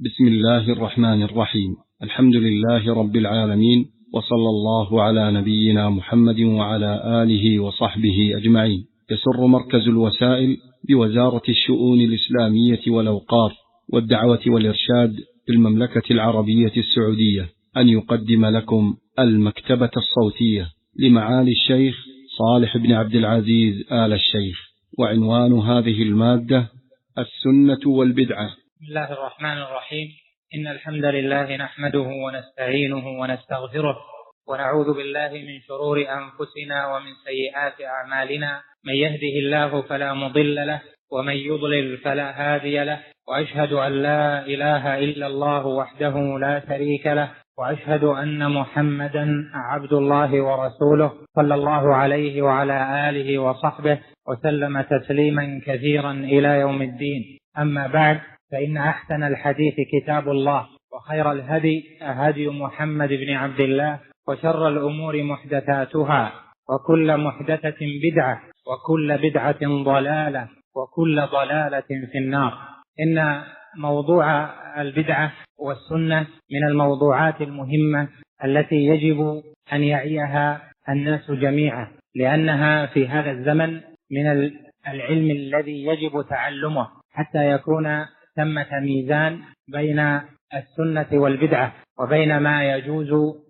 بسم الله الرحمن الرحيم. الحمد لله رب العالمين، وصلى الله على نبينا محمد وعلى آله وصحبه أجمعين. يسر مركز الوسائل بوزارة الشؤون الإسلامية والأوقاف والدعوة والإرشاد بالمملكة العربية السعودية أن يقدم لكم المكتبة الصوتية لمعالي الشيخ صالح بن عبد العزيز آل الشيخ، وعنوان هذه المادة: السنة والبدعة. بسم الله الرحمن الرحيم. إن الحمد لله نحمده ونستعينه ونستغفره، ونعوذ بالله من شرور أنفسنا ومن سيئات أعمالنا. من يهده الله فلا مضل له، ومن يضلل فلا هادي له، وأشهد أن لا إله إلا الله وحده لا شريك له، وأشهد أن محمدا عبد الله ورسوله، صلى الله عليه وعلى آله وصحبه وسلم تسليما كثيرا إلى يوم الدين. أما بعد، فإن أحسن الحديث كتاب الله، وخير الهدي هدي محمد بن عبد الله، وشر الأمور محدثاتها، وكل محدثة بدعة، وكل بدعة ضلالة، وكل ضلالة في النار. إن موضوع البدعة والسنة من الموضوعات المهمة التي يجب أن يعيها الناس جميعا، لأنها في هذا الزمن من العلم الذي يجب تعلمه حتى يكون ثمة ميزان بين السنة والبدعة، وبين ما يجوز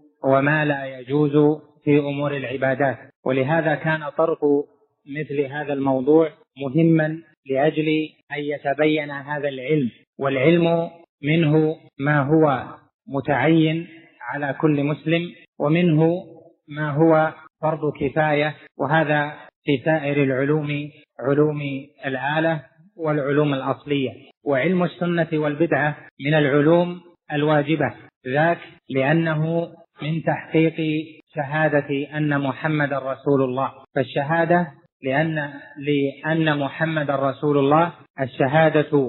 وما لا يجوز في أمور العبادات. ولهذا كان طرق مثل هذا الموضوع مهما لأجل أن يتبين هذا العلم، والعلم منه ما هو متعين على كل مسلم، ومنه ما هو فرض كفاية، وهذا في سائر العلوم، علوم الآلة والعلوم الأصلية. وعلم السنة والبدعة من العلوم الواجبة، ذاك لأنه من تحقيق شهادة أن محمد رسول الله. فالشهادة لأن محمد رسول الله، الشهادة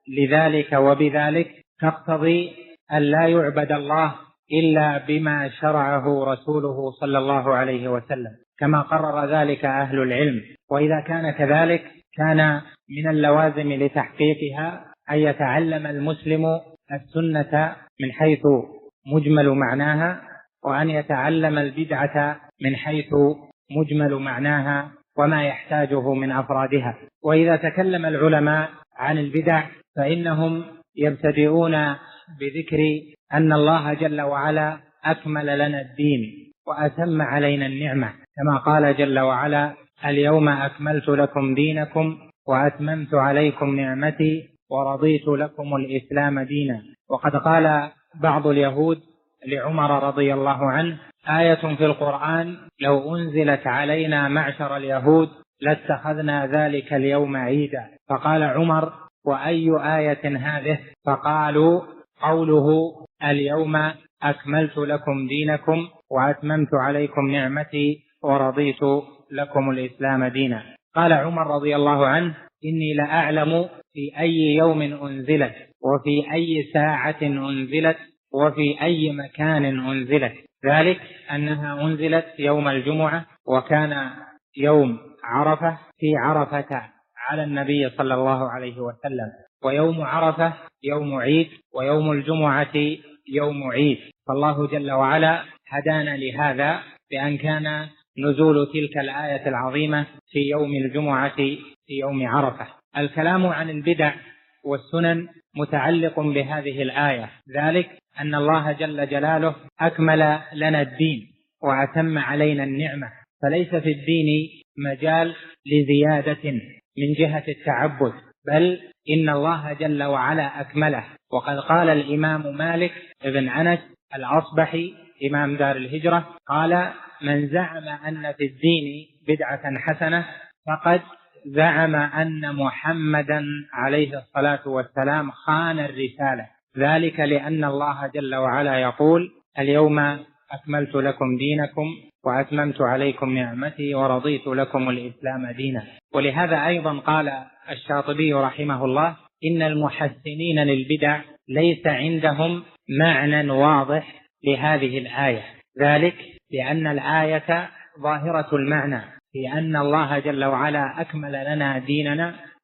لذلك وبذلك تقتضي أن لا يعبد الله إلا بما شرعه رسوله صلى الله عليه وسلم، كما قرر ذلك أهل العلم. وإذا كان كذلك، كان من اللوازم لتحقيقها أن يتعلم المسلم السنة من حيث مجمل معناها، وأن يتعلم البدعة من حيث مجمل معناها وما يحتاجه من أفرادها. وإذا تكلم العلماء عن البدع فإنهم يبتدئون بذكر أن الله جل وعلا أكمل لنا الدين وأتم علينا النعمة، كما قال جل وعلا: اليوم أكملت لكم دينكم وأتممت عليكم نعمتي ورضيت لكم الإسلام دينا. وقد قال بعض اليهود لعمر رضي الله عنه: آية في القرآن لو أنزلت علينا معشر اليهود لاتخذنا ذلك اليوم عيدا. فقال عمر: وأي آية هذه؟ فقالوا: قوله اليوم أكملت لكم دينكم وأتممت عليكم نعمتي ورضيت لكم الإسلام دينا. قال عمر رضي الله عنه: إني لأعلم في أي يوم أنزلت، وفي أي ساعة أنزلت، وفي أي مكان أنزلت، ذلك أنها أنزلت يوم الجمعة، وكان يوم عرفة في عرفة على النبي صلى الله عليه وسلم، ويوم عرفة يوم عيد، ويوم الجمعة يوم عيد. فالله جل وعلا هدانا لهذا بأن كان نزول تلك الآية العظيمة في يوم الجمعة في يوم عرفة. الكلام عن البدع والسنن متعلق بهذه الآية، ذلك أن الله جل جلاله أكمل لنا الدين وأتم علينا النعمة، فليس في الدين مجال لزيادة من جهة التعبد، بل إن الله جل وعلا أكمله. وقد قال الإمام مالك بن أنس الأصبحي إمام دار الهجرة قال: من زعم أن في الدين بدعة حسنة فقد زعم أن محمدا عليه الصلاة والسلام خان الرسالة، ذلك لأن الله جل وعلا يقول: اليوم أكملت لكم دينكم وأتممت عليكم نعمتي ورضيت لكم الإسلام دينا. ولهذا أيضا قال الشاطبي رحمه الله: إن المحسنين للبدع ليس عندهم معنى واضح لهذه الآية، ذلك لأن الآية ظاهرة المعنى في أن الله جل وعلا أكمل لنا ديننا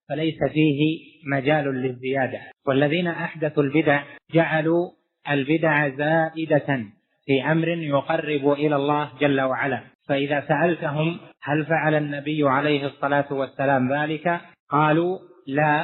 فليس فيه مجال للزيادة. والذين أحدثوا البدع جعلوا البدع زائدة في أمر يقرب إلى الله جل وعلا. فإذا سألتهم هل فعل النبي عليه الصلاة والسلام ذلك؟ قالوا لا،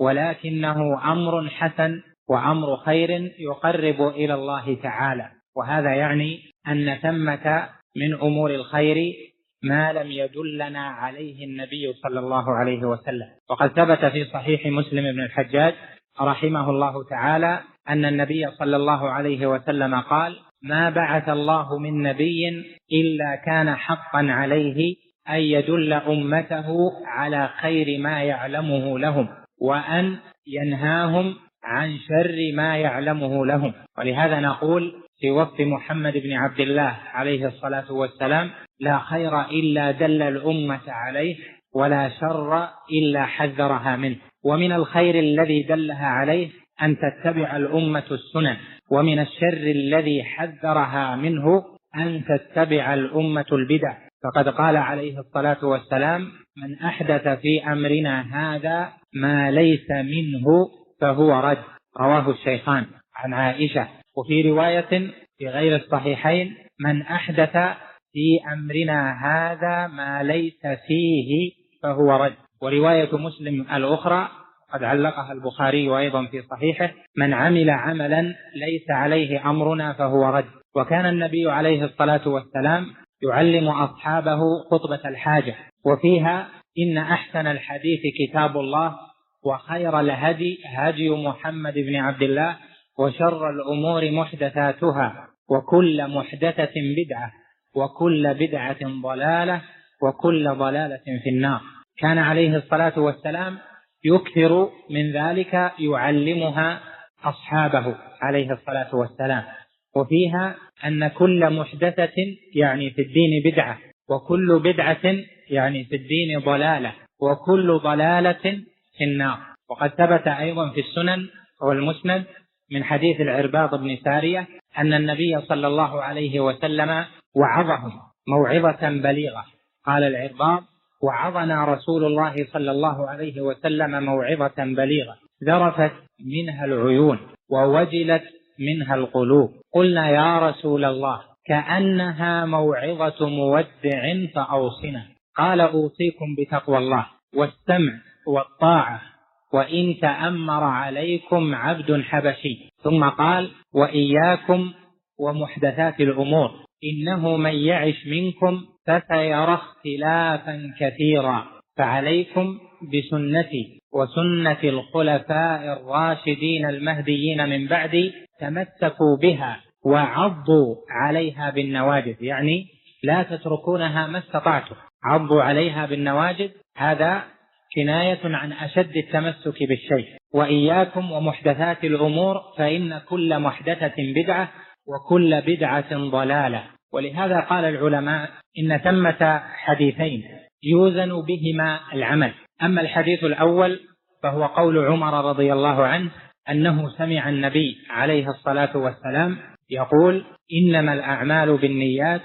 ولكنه أمر حسن وأمر خير يقرب إلى الله تعالى. وهذا يعني أن ثمة من أمور الخير ما لم يدلنا عليه النبي صلى الله عليه وسلم. وقد ثبت في صحيح مسلم بن الحجاج رحمه الله تعالى أن النبي صلى الله عليه وسلم قال: ما بعث الله من نبي إلا كان حقا عليه أن يدل أمته على خير ما يعلمه لهم وأن ينهاهم عن شر ما يعلمه لهم. ولهذا نقول في وصف محمد بن عبد الله عليه الصلاة والسلام: لا خير إلا دل الأمة عليه ولا شر إلا حذرها منه. ومن الخير الذي دلها عليه أن تتبع الأمة السنن، ومن الشر الذي حذرها منه أن تتبع الأمة البدع. فقد قال عليه الصلاة والسلام: من أحدث في أمرنا هذا ما ليس منه فهو رد. رواه الشيخان عن عائشة. وفي رواية في غير الصحيحين: من أحدث في أمرنا هذا ما ليس فيه فهو رد. ورواية مسلم الأخرى قد علقها البخاري أيضا في صحيحه: من عمل عملا ليس عليه أمرنا فهو رد. وكان النبي عليه الصلاة والسلام يعلم أصحابه خطبة الحاجة، وفيها: إن أحسن الحديث كتاب الله، وخير الهدي هدي محمد بن عبد الله، وشر الأمور محدثاتها، وكل محدثة بدعة، وكل بدعة ضلالة، وكل ضلالة في النار. كان عليه الصلاة والسلام يكثر من ذلك يعلمها أصحابه عليه الصلاة والسلام. وفيها أن كل محدثة يعني في الدين بدعة، وكل بدعة يعني في الدين ضلالة، وكل ضلالة في النار. وقد ثبت أيضا في السنن والمسند من حديث العرباض بن سارية أن النبي صلى الله عليه وسلم وعظهم موعظة بليغة. قال العرباض: وعظنا رسول الله صلى الله عليه وسلم موعظة بليغة ذرفت منها العيون ووجلت منها القلوب. قلنا: يا رسول الله، كأنها موعظة مودع فأوصنا. قال: أوصيكم بتقوى الله والسمع والطاعة وإن تأمر عليكم عبد حبشي. ثم قال: وإياكم ومحدثات الأمور، إنه من يعش منكم فسيرى اختلافا كثيرا، فعليكم بسنتي وسنة الخلفاء الراشدين المهديين من بعدي، تمسكوا بها وعضوا عليها بالنواجذ. يعني لا تتركونها ما استطعتم، عضوا عليها بالنواجذ. هذا كناية عن أشد التمسك بالشيء. وإياكم ومحدثات الأمور، فإن كل محدثة بدعة وكل بدعة ضلالة. ولهذا قال العلماء إن ثمة حديثين يوزن بهما العمل. أما الحديث الأول فهو قول عمر رضي الله عنه أنه سمع النبي عليه الصلاة والسلام يقول: إنما الأعمال بالنيات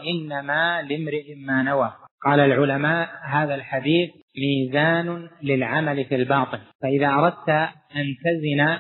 وإنما لامرئ ما نوى. قال العلماء: هذا الحديث ميزان للعمل في الباطن. فإذا أردت أن تزن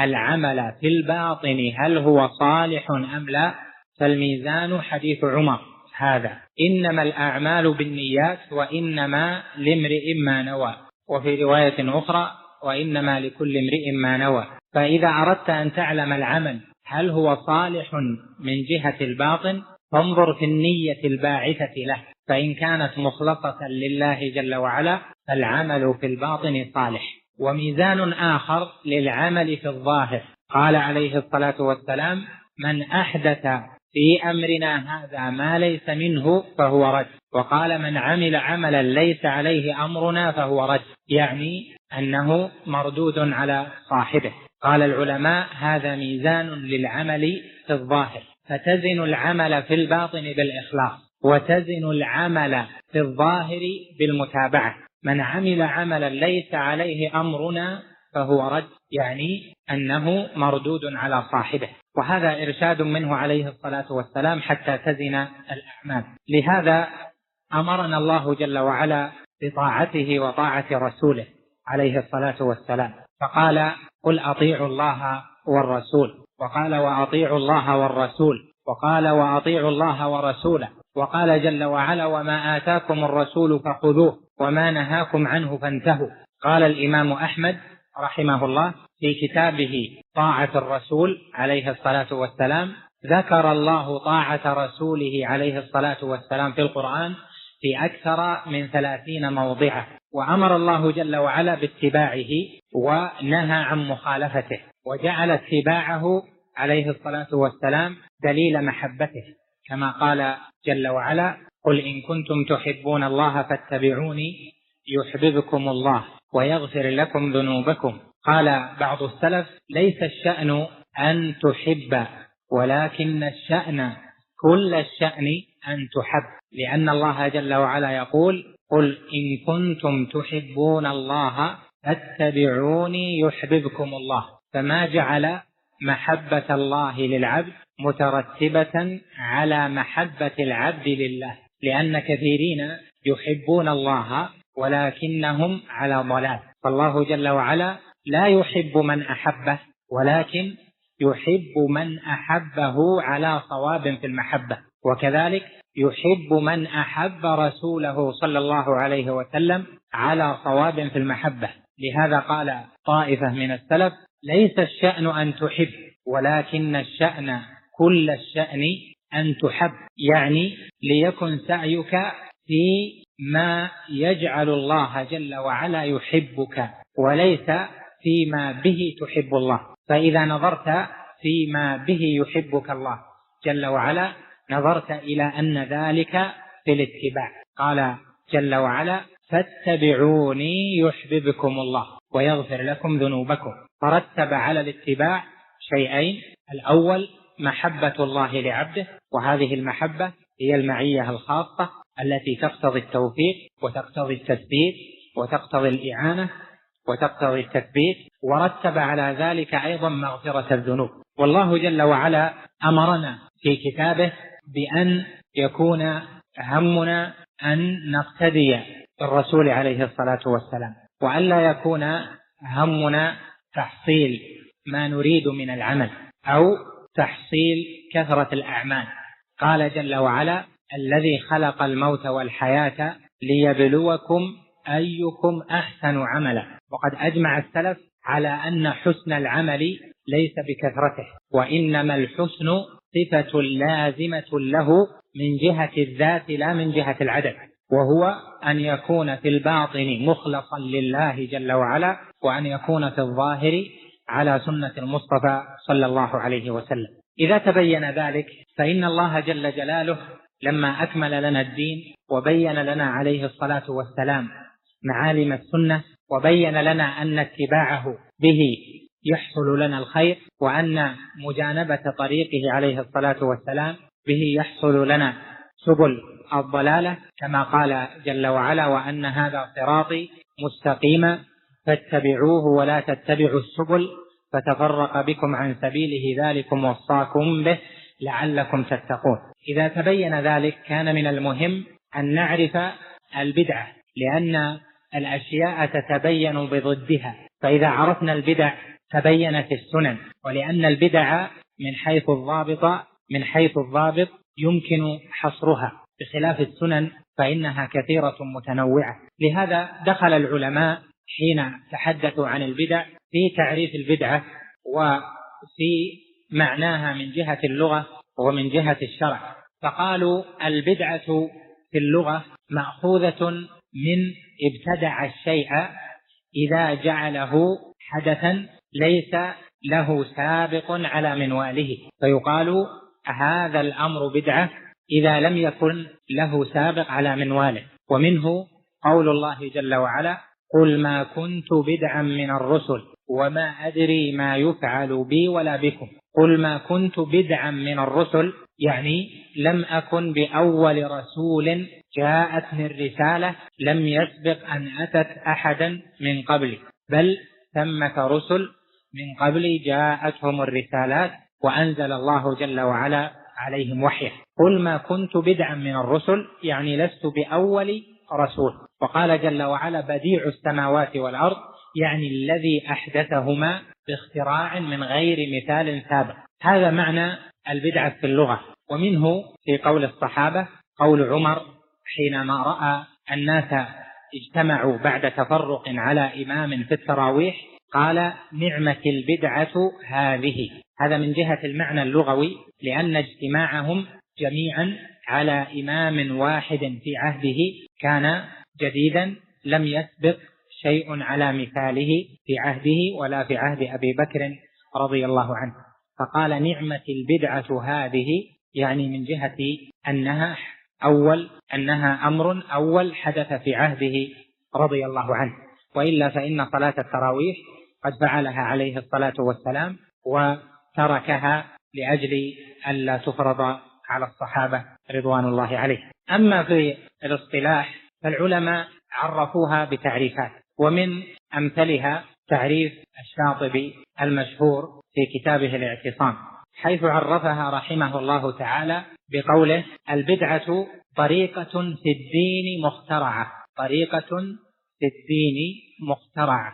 العمل في الباطن هل هو صالح أم لا، فالميزان حديث عمر هذا: إنما الأعمال بالنيات وإنما لامرئ ما نوى. وفي رواية أخرى: وإنما لكل امرئ ما نوى. فإذا أردت أن تعلم العمل هل هو صالح من جهة الباطن، فانظر في النية الباعثة له، فإن كانت مخلصة لله جل وعلا فالعمل في الباطن صالح. وميزان آخر للعمل في الظاهر. قال عليه الصلاة والسلام: من أحدث في أمرنا هذا ما ليس منه فهو رد. وقال: من عمل عملا ليس عليه أمرنا فهو رد، يعني أنه مردود على صاحبه. قال العلماء: هذا ميزان للعمل في الظاهر، فتزن العمل في الباطن بالإخلاص، وتزن العمل في الظاهر بالمتابعة. من عمل عملا ليس عليه أمرنا فهو رد، يعني أنه مردود على صاحبه. وهذا إرشاد منه عليه الصلاة والسلام حتى تزن الأعمال. لهذا أمرنا الله جل وعلا بطاعته وطاعة رسوله عليه الصلاة والسلام، فقال: قل أطيعوا الله والرسول، وقال: وأطيعوا الله والرسول، وقال: وأطيعوا الله ورسوله، وقال جل وعلا: وما آتاكم الرسول فخذوه وما نهاكم عنه فانتهوا. قال الإمام أحمد رحمه الله في كتابه طاعة الرسول عليه الصلاة والسلام: ذكر الله طاعة رسوله عليه الصلاة والسلام في القرآن في أكثر من 30 موضعا، وأمر الله جل وعلا باتباعه ونهى عن مخالفته، وجعل اتباعه عليه الصلاة والسلام دليل محبته، كما قال جل وعلا: قل إن كنتم تحبون الله فاتبعوني يحببكم الله ويغفر لكم ذنوبكم. قال بعض السلف: ليس الشأن أن تحب، ولكن الشأن كل الشأن أن تحب، لأن الله جل وعلا يقول: قل إن كنتم تحبون الله فاتبعوني يحببكم الله. فما جعل محبة الله للعبد مترتبة على محبة العبد لله، لأن كثيرين يحبون الله ولكنهم على ضلال، فالله جل وعلا لا يحب من أحبه، ولكن يحب من أحبه على صواب في المحبة، وكذلك يحب من أحب رسوله صلى الله عليه وسلم على صواب في المحبة. لهذا قال طائفة من السلف: ليس الشأن أن تحب، ولكن الشأن كل الشأن أن تحب، يعني ليكن سعيك في ما يجعل الله جل وعلا يحبك، وليس فيما به تحب الله. فإذا نظرت فيما به يحبك الله جل وعلا نظرت إلى أن ذلك في الاتباع. قال جل وعلا: فاتبعوني يحببكم الله ويغفر لكم ذنوبكم. فرتب على الاتباع شيئين: الأول محبة الله لعبده، وهذه المحبة هي المعية الخاصة التي تقتضي التوفيق وتقتضي التثبيت وتقتضي الإعانة وتقتضي التثبيت، ورتب على ذلك أيضا مغفرة الذنوب. والله جل وعلا أمرنا في كتابه بأن يكون همنا أن نقتدي بالرسول عليه الصلاة والسلام، وألا يكون همنا تحصيل ما نريد من العمل أو تحصيل كثرة الأعمال. قال جل وعلا: الذي خلق الموت والحياة ليبلوكم أيكم أحسن عملا. وقد أجمع السلف على أن حسن العمل ليس بكثرته، وإنما الحسن صفة لازمة له من جهة الذات لا من جهة العدد، وهو أن يكون في الباطن مخلصا لله جل وعلا، وأن يكون في الظاهر على سنة المصطفى صلى الله عليه وسلم. إذا تبين ذلك فإن الله جل جلاله لما أكمل لنا الدين وبين لنا عليه الصلاة والسلام معالم السنة، وبين لنا أن اتباعه به يحصل لنا الخير، وأن مجانبة طريقه عليه الصلاة والسلام به يحصل لنا سبل الضلالة، كما قال جل وعلا: وأن هذا صراطي مستقيما فاتبعوه ولا تتبعوا السبل فتفرق بكم عن سبيله ذلكم وصاكم به لعلكم تتقون. إذا تبين ذلك كان من المهم أن نعرف البدعة، لأن الأشياء تتبين بضدها، فإذا عرفنا البدع تبينت السنن، ولأن البدع من حيث الضابط يمكن حصرها، بخلاف السنن فإنها كثيرة متنوعة. لهذا دخل العلماء حين تحدثوا عن البدع في تعريف البدعة وفي معناها من جهة اللغة ومن جهة الشرع، فقالوا: البدعة في اللغة مأخوذة من ابتدع الشيء إذا جعله حدثا ليس له سابق على منواله، فيقال هذا الأمر بدعة إذا لم يكن له سابق على منواله. ومنه قول الله جل وعلا: قل ما كنت بدعا من الرسل وما أدري ما يفعل بي ولا بكم. قل ما كنت بدعا من الرسل يعني لم أكن بأول رسول جاءتني الرسالة، لم يسبق أن أتت أحدا من قبلي، بل ثمة رسل من قبلي جاءتهم الرسالات وأنزل الله جل وعلا عليهم وحيه. قل ما كنت بدعا من الرسل يعني لست بأول رسول. وقال جل وعلا: بديع السماوات والأرض يعني الذي أحدثهما باختراع من غير مثال سابق. هذا معنى البدعة في اللغة. ومنه في قول الصحابة قول عمر حينما رأى الناس اجتمعوا بعد تفرق على إمام في التراويح قال نعمة البدعة هذه. هذا من جهة المعنى اللغوي، لأن اجتماعهم جميعا على إمام واحد في عهده كان جديدا لم يسبق شيء على مثاله في عهده ولا في عهد أبي بكر رضي الله عنه. فقال نعمة البدعة هذه، يعني من جهة أنها أمر أول حدث في عهده رضي الله عنه، وإلا فإن صلاة التراويح قد فعلها عليه الصلاة والسلام وتركها لأجل ألا تفرض على الصحابة رضوان الله عليهم. أما في الاصطلاح فالعلماء عرفوها بتعريفات، ومن أمثلها تعريف الشاطبي المشهور في كتابه الاعتصام، حيث عرفها رحمه الله تعالى بقوله البدعة طريقة في الدين مخترعة، طريقة في الدين مخترعة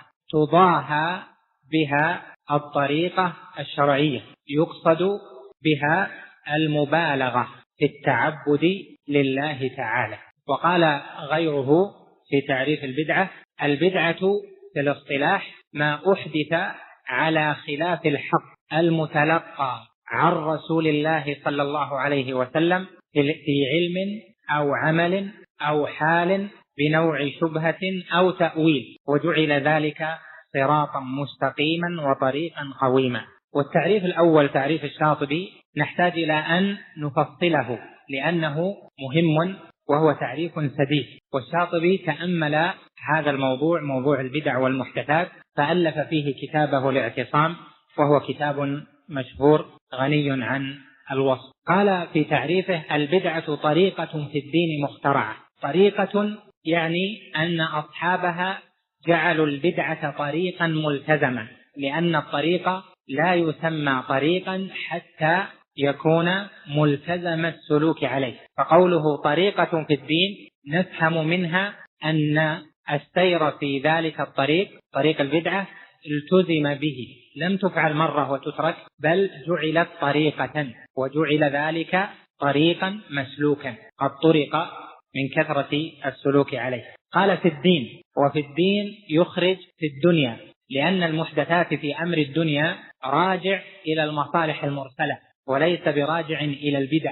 تضاهى بها الطريقة الشرعية يقصد بها المبالغة في التعبد لله تعالى. وقال غيره في تعريف البدعة البدعة في الاصطلاح ما أحدث على خلاف الحق المتلقى عن رسول الله صلى الله عليه وسلم في علم أو عمل أو حال بنوع شبهة أو تأويل، وجعل ذلك صراطا مستقيما وطريقا قويما. والتعريف الأول تعريف الشاطبي نحتاج إلى أن نفصله لأنه مهم وهو تعريف سديد، والشاطبي تأمل هذا الموضوع موضوع البدع والمحدثات فألف فيه كتابه الاعتصام، وهو كتاب مشهور غني عن الوصف. قال في تعريفه البدعة طريقة في الدين مخترعة. طريقة يعني أن أصحابها جعلوا البدعة طريقا ملتزما، لأن الطريق لا يسمى طريقا حتى يكون ملتزم السلوك عليه. فقوله طريقة في الدين نفهم منها أن السير في ذلك الطريق طريق البدعة التزم به، لم تفعل مرة وتترك، بل جعلت طريقة وجعل ذلك طريقا مسلوكا قد طرق من كثرة السلوك عليه. قال في الدين، وفي الدين يخرج في الدنيا، لأن المحدثات في أمر الدنيا راجع إلى المصالح المرسلة وليس براجع إلى البدع،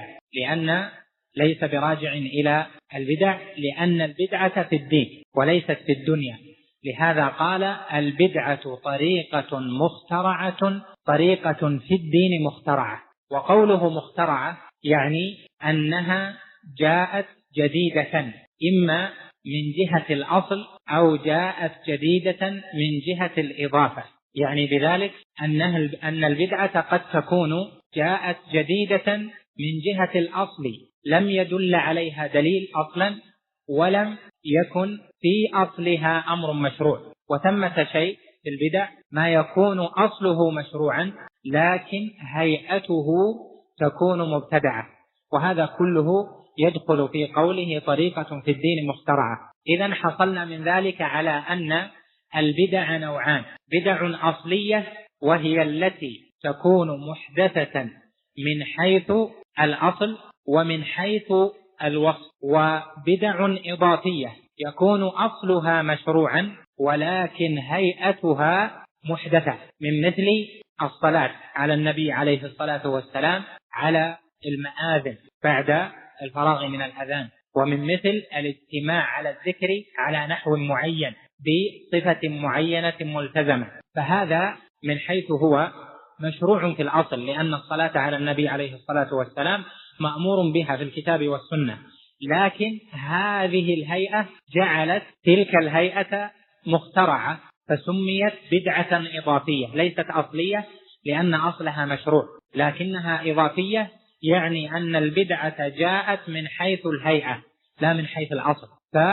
ليس براجع إلى البدع لأن البدعة في الدين وليست في الدنيا. لهذا قال البدعة طريقة مخترعة، طريقة في الدين مخترعة. وقوله مخترعة يعني أنها جاءت جديدة إما من جهة الأصل أو جاءت جديدة من جهة الإضافة، يعني بذلك أن البدعة قد تكون جاءت جديدة من جهة الأصل لم يدل عليها دليل أصلا ولم يكن في أصلها أمر مشروع. وثمة شيء في البدع ما يكون أصله مشروعا لكن هيئته تكون مبتدعة، وهذا كله يدخل في قوله طريقة في الدين مخترعة. إذن حصلنا من ذلك على أن البدع نوعان: بدع أصلية وهي التي تكون محدثة من حيث الأصل ومن حيث الوصف، وبدع إضافية يكون أصلها مشروعا ولكن هيئتها محدثة، من مثل الصلاة على النبي عليه الصلاة والسلام على المآذن بعد الفراغ من الأذان، ومن مثل الاجتماع على الذكر على نحو معين بصفة معينة ملتزمة. فهذا من حيث هو مشروع في الأصل، لأن الصلاة على النبي عليه الصلاة والسلام مأمور بها في الكتاب والسنة، لكن هذه الهيئة جعلت تلك الهيئة مخترعة فسميت بدعة إضافية، ليست أصلية لأن أصلها مشروع، لكنها إضافية، يعني أن البدعة جاءت من حيث الهيئة لا من حيث الأصل.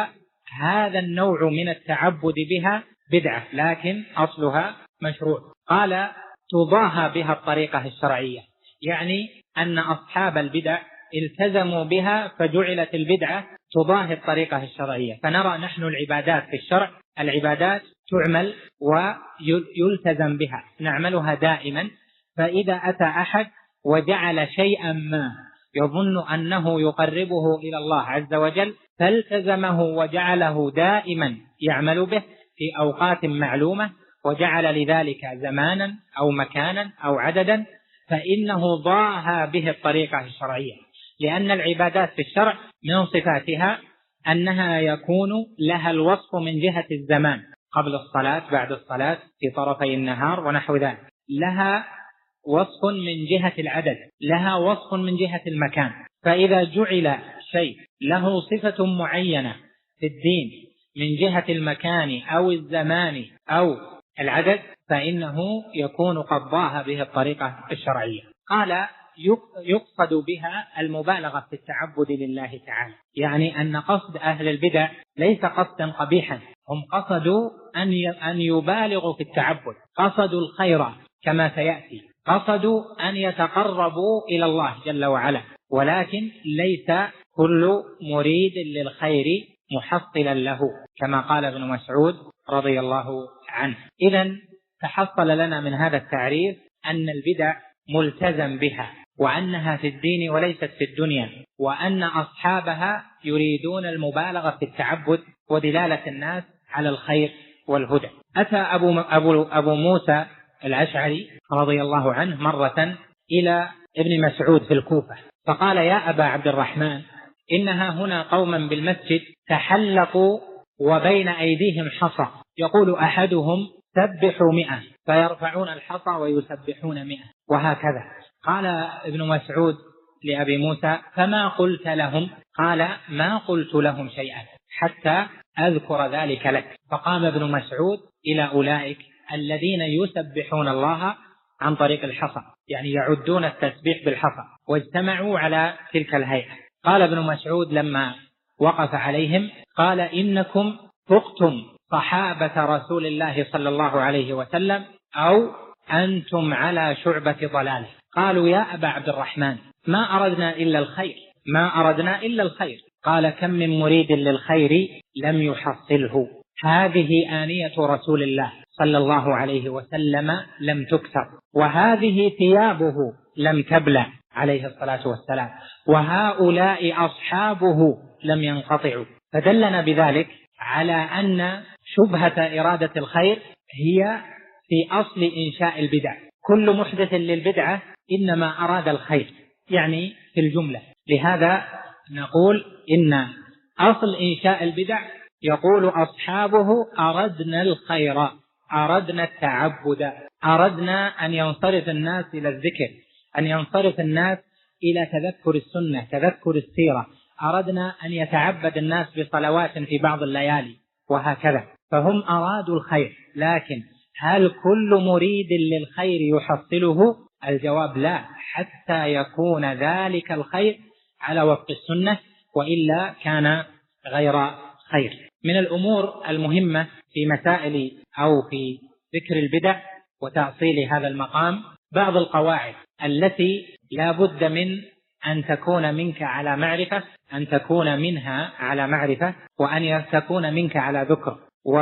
فهذا النوع من التعبد بها بدعة لكن أصلها مشروع. قال تضاهى بها الطريقة الشرعية، يعني أن أصحاب البدع التزموا بها فجعلت البدعة تضاهي الطريقة الشرعية. فنرى نحن العبادات في الشرع، العبادات تعمل ويلتزم بها، نعملها دائما. فإذا أتى أحد وجعل شيئا ما يظن أنه يقربه إلى الله عز وجل فالتزمه وجعله دائما يعمل به في أوقات معلومة وجعل لذلك زمانا أو مكانا أو عددا، فإنه ضاهى به الطريقة الشرعية، لأن العبادات في الشرع من صفاتها أنها يكون لها الوصف من جهة الزمان، قبل الصلاة، بعد الصلاة، في طرفي النهار ونحو ذلك، لها وصف من جهة العدد، لها وصف من جهة المكان. فإذا جعل شيء له صفة معينة في الدين من جهة المكان أو الزمان أو العدد فإنه يكون قد ضاهى به الطريقة الشرعية. قال يقصد بها المبالغة في التعبد لله تعالى، يعني أن قصد أهل البدع ليس قصدا قبيحا، هم قصدوا أن يبالغوا في التعبد، قصدوا الخير كما سيأتي، قصدوا أن يتقربوا إلى الله جل وعلا، ولكن ليس كل مريد للخير محصلا له، كما قال ابن مسعود رضي الله عنه. إذن تحصل لنا من هذا التعريف أن البدع ملتزم بها، وأنها في الدين وليست في الدنيا، وأن أصحابها يريدون المبالغة في التعبد ودلالة الناس على الخير والهدى. أتى أبو موسى الأشعري رضي الله عنه مرة إلى ابن مسعود في الكوفة فقال: يا أبا عبد الرحمن، إنها هنا قوما بالمسجد تحلقوا وبين أيديهم حصى، يقول أحدهم سبحوا 100 فيرفعون الحصى ويسبحون 100 وهكذا. قال ابن مسعود لأبي موسى: فما قلت لهم؟ قال: ما قلت لهم شيئا حتى أذكر ذلك لك. فقام ابن مسعود إلى أولئك الذين يسبحون الله عن طريق الحصى، يعني يعدون التسبيح بالحصى، واجتمعوا على تلك الهيئة. قال ابن مسعود لما وقف عليهم قال: إنكم فقتم صحابة رسول الله صلى الله عليه وسلم أو أنتم على شعبة ضلاله. قالوا: يا أبا عبد الرحمن، ما أردنا إلا الخير. قال: كم من مريد للخير لم يحصله، هذه آنية رسول الله صلى الله عليه وسلم لم تكسر، وهذه ثيابه لم تبلى عليه الصلاة والسلام، وهؤلاء أصحابه لم ينقطعوا. فدلنا بذلك على أن شبهة إرادة الخير هي في أصل إنشاء البدع، كل محدث للبدعة إنما أراد الخير، يعني في الجملة. لهذا نقول إن أصل إنشاء البدع يقول أصحابه: أردنا الخير، أردنا التعبد، أردنا أن ينصرف الناس إلى الذكر، أن ينصرف الناس إلى تذكر السنة، تذكر السيرة، أردنا أن يتعبد الناس بصلوات في بعض الليالي وهكذا. فهم أرادوا الخير، لكن هل كل مريد للخير يحصله؟ الجواب لا، حتى يكون ذلك الخير على وفق السنة، وإلا كان غير خير. من الأمور المهمة في مسائل أو في ذكر البدع وتأصيل هذا المقام بعض القواعد التي لا بد من أن تكون منك على معرفة، أن تكون منها على معرفة، وأن تكون منك على ذكر.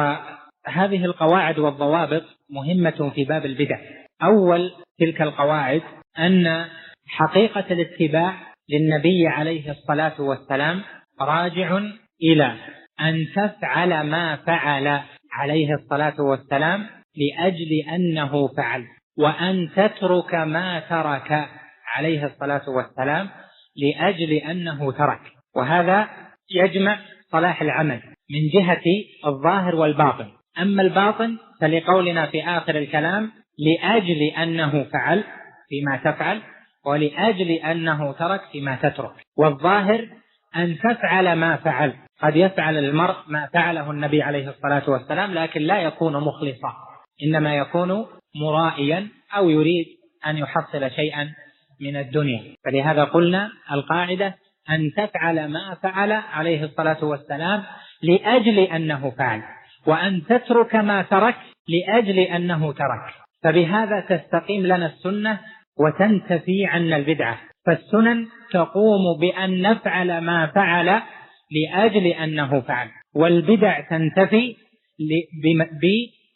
وهذه القواعد والضوابط مهمة في باب البدع. أول تلك القواعد أن حقيقة الاتباع للنبي عليه الصلاة والسلام راجع إلى أن تفعل ما فعل عليه الصلاة والسلام لأجل أنه فعل، وأن تترك ما ترك عليه الصلاة والسلام لأجل أنه ترك. وهذا يجمع صلاح العمل من جهة الظاهر والباطن. أما الباطن فلقولنا في آخر الكلام: لأجل أنه فعل فيما تفعل، ولأجل أنه ترك فيما تترك. والظاهر أن تفعل ما فعل. قد يفعل المرء ما فعله النبي عليه الصلاة والسلام لكن لا يكون مخلصا، إنما يكون مرائيا أو يريد أن يحصل شيئا من الدنيا. فلهذا قلنا القاعدة أن تفعل ما فعل عليه الصلاة والسلام لأجل أنه فعل، وأن تترك ما ترك لأجل أنه ترك. فبهذا تستقيم لنا السنة وتنتفي عنا البدعة. فالسنن تقوم بأن نفعل ما فعل لأجل أنه فعل، والبدع تنتفي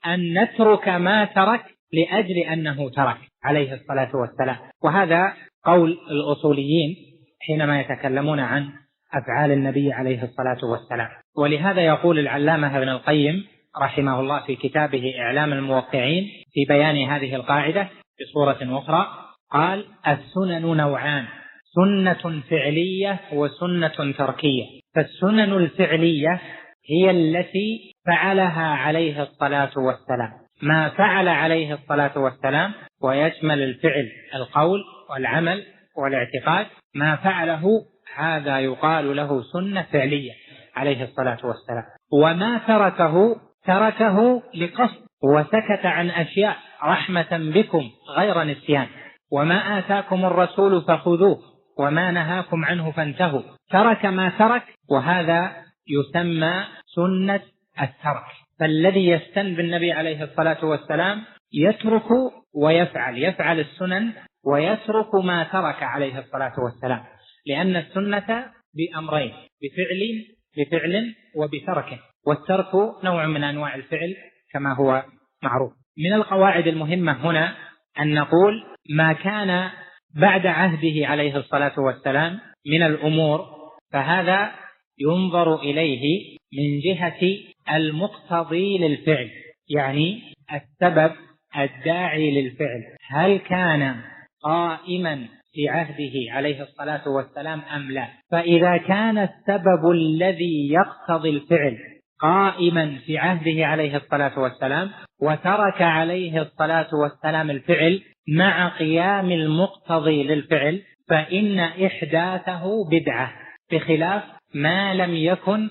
أن نترك ما ترك لأجل أنه ترك عليه الصلاة والسلام. وهذا قول الأصوليين حينما يتكلمون عن أفعال النبي عليه الصلاة والسلام. ولهذا يقول العلامة ابن القيم رحمه الله في كتابه إعلام الموقعين في بيان هذه القاعدة بصورة أخرى، قال: السنن نوعان، سنة فعلية وسنة تركية. فالسنن الفعلية هي التي فعلها عليه الصلاة والسلام، ما فعل عليه الصلاة والسلام، ويشمل الفعل القول والعمل والاعتقاد، ما فعله هذا يقال له سنة فعلية عليه الصلاة والسلام. وما تركه لقصد وسكت عن أشياء رحمة بكم غير نسيان. وما آتاكم الرسول فخذوه وما نهاكم عنه فانتهوا. ترك ما ترك، وهذا يسمى سنة الترك. فالذي يستن بالنبي عليه الصلاة والسلام يترك يفعل السنن ويترك ما ترك عليه الصلاة والسلام، لأن السنة بأمرين: بفعل وبترك، والترك نوع من أنواع الفعل كما هو معروف. من القواعد المهمة هنا أن نقول ما كان بعد عهده عليه الصلاة والسلام من الأمور فهذا ينظر إليه من جهة المقتضي للفعل، يعني السبب الداعي للفعل، هل كان قائما في عهده عليه الصلاة والسلام أم لا؟ فإذا كان السبب الذي يقتضي الفعل قائما في عهده عليه الصلاة والسلام وترك عليه الصلاة والسلام الفعل مع قيام المقتضي للفعل، فإن إحداثه بدعة، بخلاف ما لم يكن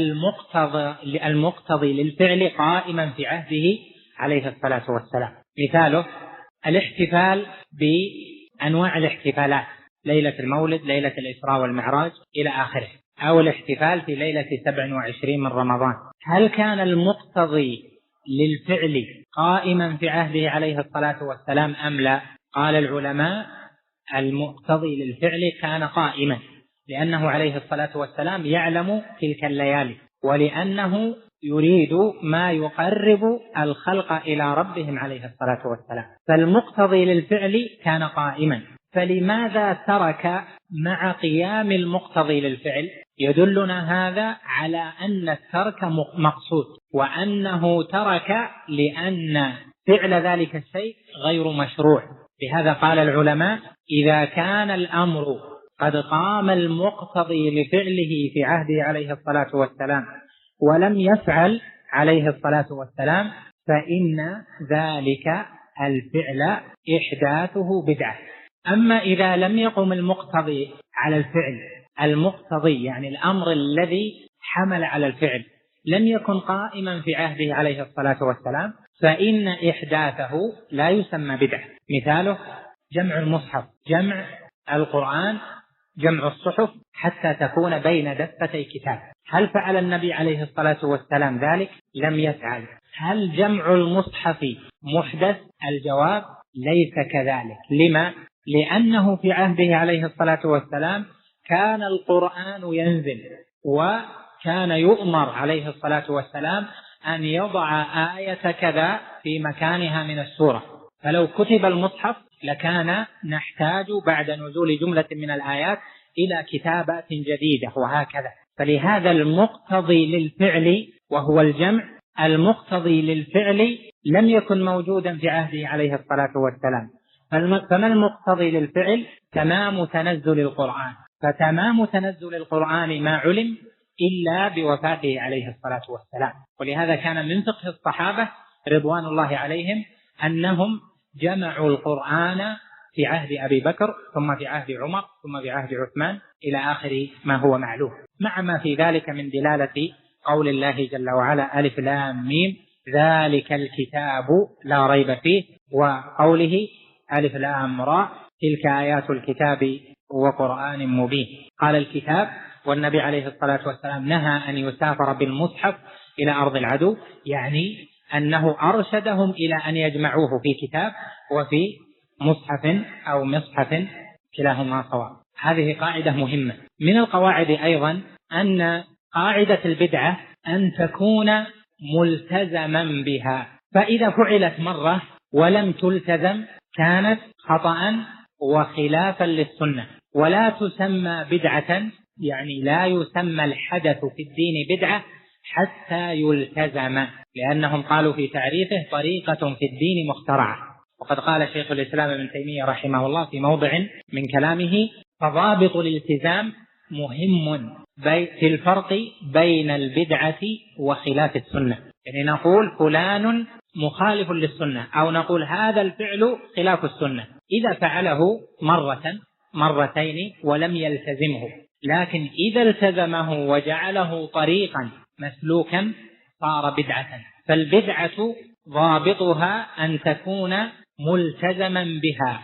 المقتضي للفعل قائما في عهده عليه الصلاة والسلام. مثاله الاحتفال بأنواع الاحتفالات، ليلة المولد، ليلة الإسراء والمعراج إلى آخره، أو الاحتفال في ليلة 27 من رمضان. هل كان المقتضي للفعل قائما في عهده عليه الصلاة والسلام أم لا؟ قال العلماء: المقتضي للفعل كان قائما، لأنه عليه الصلاة والسلام يعلم تلك الليالي، ولأنه يريد ما يقرب الخلق إلى ربهم عليه الصلاة والسلام، فالمقتضي للفعل كان قائما. فلماذا ترك مع قيام المقتضي للفعل؟ يدلنا هذا على أن الترك مقصود، وأنه ترك لأن فعل ذلك الشيء غير مشروع. لهذا قال العلماء: إذا كان الأمر قد قام المقتضي لفعله في عهده عليه الصلاة والسلام ولم يفعل عليه الصلاة والسلام، فإن ذلك الفعل إحداثه بدعة. أما إذا لم يقم المقتضي على الفعل، المقتضي يعني الأمر الذي حمل على الفعل لم يكن قائما في عهده عليه الصلاة والسلام، فإن إحداثه لا يسمى بدعة. مثاله جمع المصحف، جمع القرآن، جمع الصحف حتى تكون بين دفتي كتاب. هل فعل النبي عليه الصلاة والسلام ذلك؟ لم يفعل. هل جمع المصحف محدث؟ الجواب: ليس كذلك. لما؟ لأنه في عهده عليه الصلاة والسلام كان القرآن ينزل، وكان يؤمر عليه الصلاة والسلام أن يضع آية كذا في مكانها من السورة، فلو كتب المصحف لكان نحتاج بعد نزول جملة من الآيات إلى كتابات جديدة وهكذا. فلهذا المقتضي للفعل وهو الجمع، المقتضي للفعل لم يكن موجودا في عهده عليه الصلاة والسلام. فما المقتضي للفعل؟ تمام تنزل القرآن، فتمام تنزل القرآن ما علم إلا بوفاته عليه الصلاة والسلام. ولهذا كان من فقه الصحابة رضوان الله عليهم أنهم جمعوا القرآن في عهد أبي بكر، ثم في عهد عمر، ثم في عهد عثمان، إلى آخر ما هو معلوم، مع ما في ذلك من دلالة قول الله جل وعلا: ألف لام ميم ذلك الكتاب لا ريب فيه، وقوله ألف لام راء تلك آيات الكتاب وقرآن مبين. قال الكتاب، والنبي عليه الصلاة والسلام نهى أن يسافر بالمصحف إلى أرض العدو، يعني أنه أرشدهم إلى أن يجمعوه في كتاب وفي مصحف أو مصحف، كلاهما صواب. هذه قاعدة مهمة. من القواعد أيضا أن قاعدة البدعة أن تكون ملتزما بها، فإذا فعلت مرة ولم تلتزم كانت خطأ وخلافا للسنة، ولا تسمى بدعة، يعني لا يسمى الحدث في الدين بدعة حتى يلتزم، لأنهم قالوا في تعريفه طريقة في الدين مخترعة. وقد قال شيخ الإسلام ابن تيمية رحمه الله في موضع من كلامه: فضابط الالتزام مهم في الفرق بين البدعة وخلاف السنة. يعني نقول فلان مخالف للسنة، أو نقول هذا الفعل خلاف السنة إذا فعله مرة مرتين ولم يلتزمه، لكن إذا التزمه وجعله طريقا مسلوكا صار بدعة. فالبدعة ضابطها أن تكون ملتزما بها،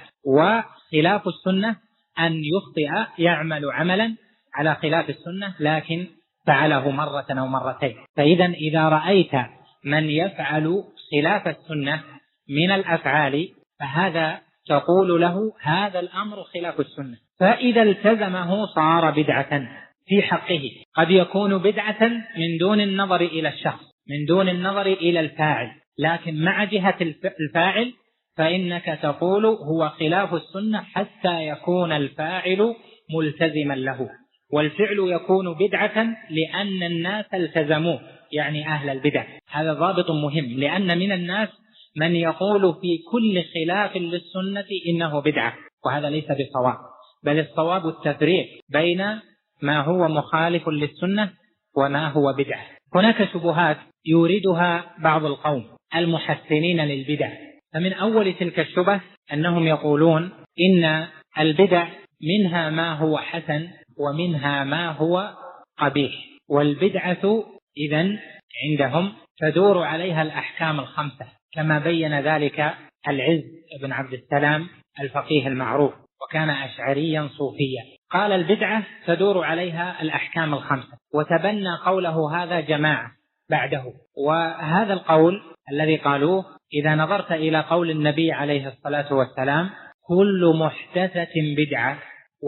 وخلاف السنة أن يخطئ يعمل عملا على خلاف السنة لكن فعله مرة أو مرتين. فإذا إذا رأيت من يفعل خلاف السنة من الأفعال فهذا تقول له هذا الأمر خلاف السنة، فإذا التزمه صار بدعة في حقه. قد يكون بدعة من دون النظر إلى الشخص، من دون النظر إلى الفاعل، لكن مع جهة الفاعل فإنك تقول هو خلاف السنة حتى يكون الفاعل ملتزما له. والفعل يكون بدعة لأن الناس التزموه، يعني أهل البدع. هذا ضابط مهم، لأن من الناس من يقول في كل خلاف للسنة إنه بدعة، وهذا ليس بصواب، بل الصواب التفريق بين ما هو مخالف للسنة وما هو بدعة. هناك شبهات يوردها بعض القوم المحسنين للبدع، فمن أول تلك الشبه أنهم يقولون إن البدع منها ما هو حسن ومنها ما هو قبيح، والبدعة إذن عندهم تدور عليها الأحكام الخمسة، كما بين ذلك العز بن عبد السلام الفقيه المعروف، وكان أشعريا صوفيا. قال البدعة تدور عليها الأحكام الخمسة، وتبنى قوله هذا جماعة بعده. وهذا القول الذي قالوه إذا نظرت إلى قول النبي عليه الصلاة والسلام: كل محدثة بدعة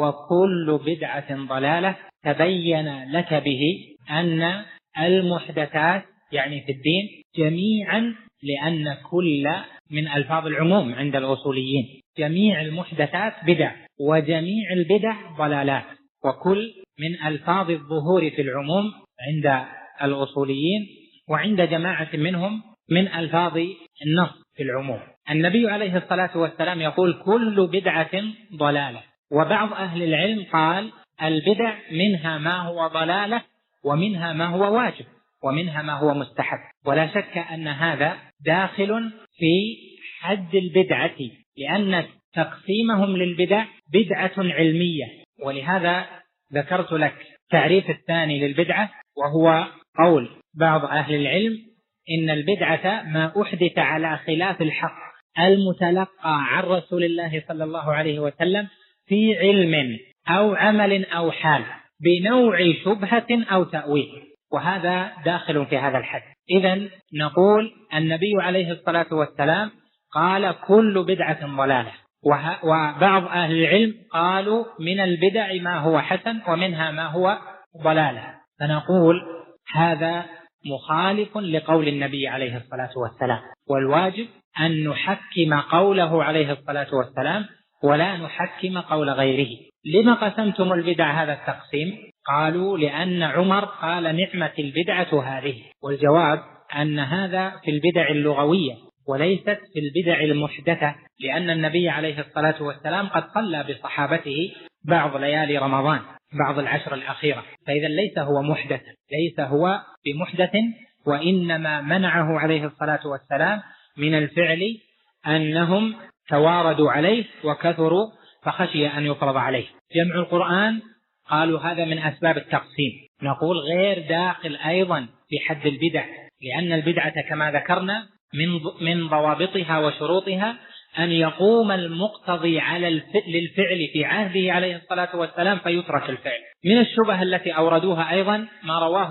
وكل بدعة ضلالة، تبين لك به أن المحدثات يعني في الدين جميعا، لأن كل من ألفاظ العموم عند الأصوليين، جميع المحدثات بدع وجميع البدع ضلالات، وكل من ألفاظ الظهور في العموم عند الأصوليين، وعند جماعة منهم من ألفاظ النص في العموم. النبي عليه الصلاة والسلام يقول كل بدعة ضلالة، وبعض أهل العلم قال البدع منها ما هو ضلالة ومنها ما هو واجب ومنها ما هو مستحب. ولا شك أن هذا داخل في حد البدعة، لأن تقسيمهم للبدع بدعة علمية. ولهذا ذكرت لك تعريف الثاني للبدعة، وهو قول بعض أهل العلم إن البدعة ما أحدث على خلاف الحق المتلقى عن رسول الله صلى الله عليه وسلم في علم أو عمل أو حال بنوع شبهة أو تأويل، وهذا داخل في هذا الحد. إذن نقول النبي عليه الصلاة والسلام قال كل بدعة ضلالة، وبعض أهل العلم قالوا من البدع ما هو حسن ومنها ما هو ضلالة، فنقول هذا مخالف لقول النبي عليه الصلاة والسلام، والواجب أن نحكم قوله عليه الصلاة والسلام ولا نحكم قول غيره. لما قسمتم البدع هذا التقسيم؟ قالوا لأن عمر قال نعمة البدعة هذه، والجواب أن هذا في البدع اللغوية وليست في البدع المحدثة، لأن النبي عليه الصلاة والسلام قد صلى بصحابته بعض ليالي رمضان، بعض العشر الأخيرة، فإذا ليس هو محدث، ليس هو بمحدث، وإنما منعه عليه الصلاة والسلام من الفعل أنهم تواردوا عليه وكثروا فخشي أن يفرض عليه. جمع القرآن قالوا هذا من أسباب التقسيم، نقول غير داخل أيضا في حد البدع، لأن البدعة كما ذكرنا من ضوابطها وشروطها أن يقوم المقتضي على للفعل في عهده عليه الصلاة والسلام فيترك الفعل. من الشبه التي أوردوها أيضا ما رواه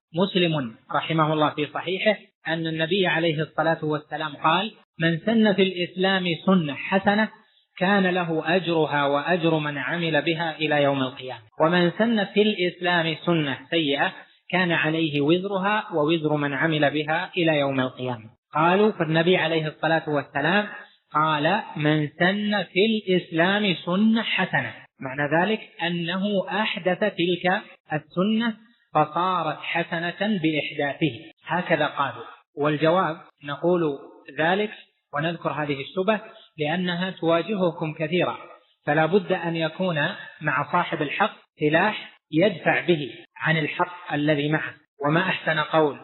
مسلم رحمه الله في صحيحه أن النبي عليه الصلاة والسلام قال من سن في الإسلام سنة حسنة كان له أجرها وأجر من عمل بها إلى يوم القيامة، ومن سن في الإسلام سنة سيئة كان عليه وزرها ووزر من عمل بها إلى يوم القيامة. قالوا فالنبي عليه الصلاة والسلام قال من سن في الإسلام سنة حسنة، معنى ذلك أنه أحدث تلك السنة فصارت حسنة بإحداثه، هكذا قالوا. والجواب نقول ذلك ونذكر هذه الشبهة لأنها تواجهكم كثيرا، فلا بد أن يكون مع صاحب الحق سلاح يدفع به عن الحق الذي معه. وما أحسن قول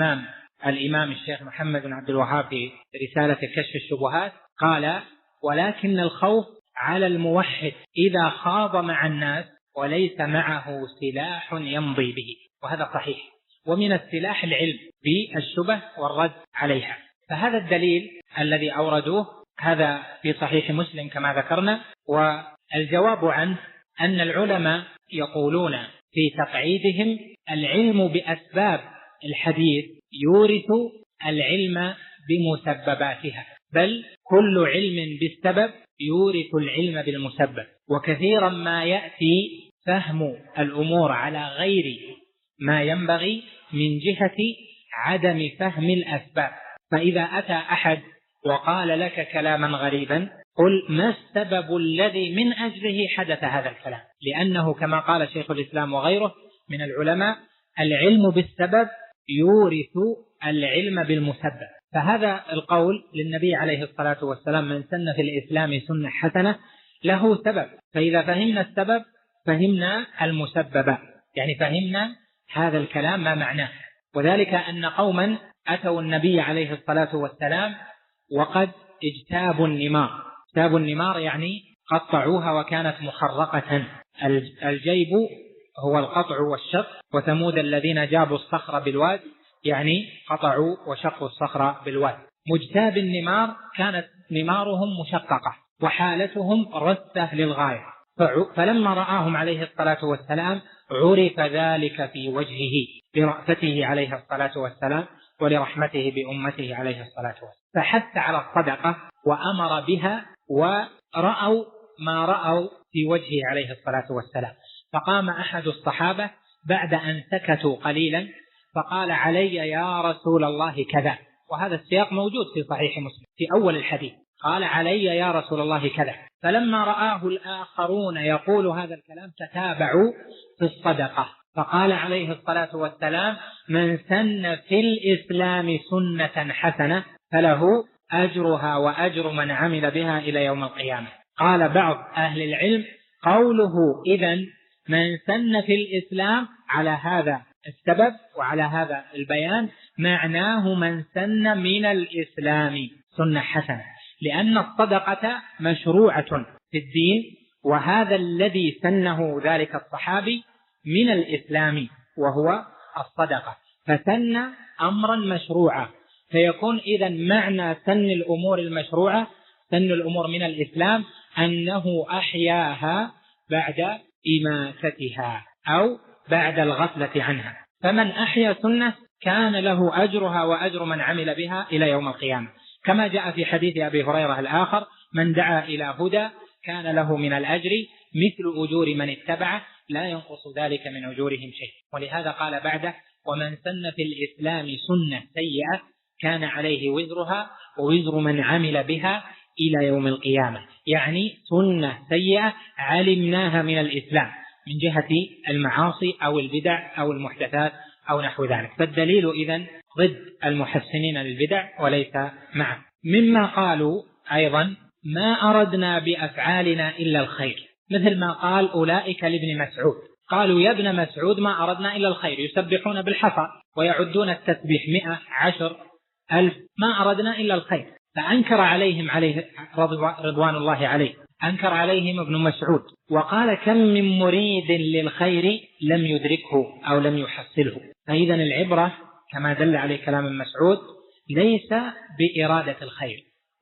الإمام الشيخ محمد بن عبد الوهاب في رسالة كشف الشبهات، قال ولكن الخوف على الموحد إذا خاض مع الناس وليس معه سلاح يمضي به، وهذا صحيح. ومن السلاح العلم بالشبه والرد عليها. فهذا الدليل الذي أوردوه هذا في صحيح مسلم كما ذكرنا، والجواب عنه أن العلماء يقولون في تقعيدهم العلم بأسباب الحديث يورث العلم بمسبباتها، بل كل علم بالسبب يورث العلم بالمسبب. وكثيرا ما يأتي فهم الأمور على غير ما ينبغي من جهة عدم فهم الأسباب. فإذا أتى أحد وقال لك كلاما غريبا قل ما السبب الذي من أجله حدث هذا الكلام، لأنه كما قال شيخ الإسلام وغيره من العلماء العلم بالسبب يورث العلم بالمسبب. فهذا القول للنبي عليه الصلاة والسلام من سن في الإسلام سنة حسنة له سبب، فإذا فهمنا السبب فهمنا المسبب، يعني فهمنا هذا الكلام ما معناه. وذلك أن قوما أتوا النبي عليه الصلاة والسلام وقد اجتابوا النمار. اجتابوا النمار يعني قطعوها وكانت مخرقة. الجيب هو القطع والشق، وثمود الذين جابوا الصخر بالواد يعني قطعوا وشقوا الصخر بالواد. مجتاب النمار كانت نمارهم مشققة وحالتهم رثة للغاية، فلما رآهم عليه الصلاة والسلام عرف ذلك في وجهه برأفته عليه الصلاة والسلام ولرحمته بأمته عليه الصلاة والسلام، فحث على الصدقة وأمر بها، ورأوا ما رأوا في وجهه عليه الصلاة والسلام. فقام أحد الصحابة بعد أن سكتوا قليلا فقال علي يا رسول الله كذا، وهذا السياق موجود في صحيح مسلم في أول الحديث، قال علي يا رسول الله كذا. فلما رآه الآخرون يقول هذا الكلام تتابعوا في الصدقة، فقال عليه الصلاة والسلام من سن في الإسلام سنة حسنة فله أجرها وأجر من عمل بها إلى يوم القيامة. قال بعض أهل العلم قوله إذن من سن في الإسلام على هذا السبب وعلى هذا البيان معناه من سن من الإسلام سنة حسنة، لأن الصدقة مشروعة في الدين، وهذا الذي سنه ذلك الصحابي من الإسلام وهو الصدقة، فسن أمرا مشروعا، فيكون إذن معنى سن الأمور المشروعة سن الأمور من الإسلام أنه أحياها بعد إماتتها أو بعد الغفلة عنها. فمن أحيا سنة كان له أجرها وأجر من عمل بها إلى يوم القيامة، كما جاء في حديث أبي هريرة الآخر من دعا إلى هدى كان له من الأجر مثل أجور من اتبعه لا ينقص ذلك من أجورهم شيء. ولهذا قال بعده ومن سن في الإسلام سنة سيئة كان عليه وزرها ووزر من عمل بها إلى يوم القيامة، يعني سنة سيئة علمناها من الإسلام من جهة المعاصي أو البدع أو المحدثات أو نحو ذلك. فالدليل إذن ضد المحسنين للبدع وليس معه. مما قالوا أيضا ما أردنا بأفعالنا إلا الخير، مثل ما قال أولئك لابن مسعود، قالوا يا ابن مسعود ما أردنا إلا الخير، يسبحون بالحصى ويعدون التسبيح 100 10 1000، ما أردنا إلا الخير. فأنكر عليهم عليه رضوان الله عليه، أنكر عليهم ابن مسعود وقال كم من مريد للخير لم يدركه أو لم يحصله. فإذن العبرة كما دل عليه كلام مسعود ليس بإرادة الخير،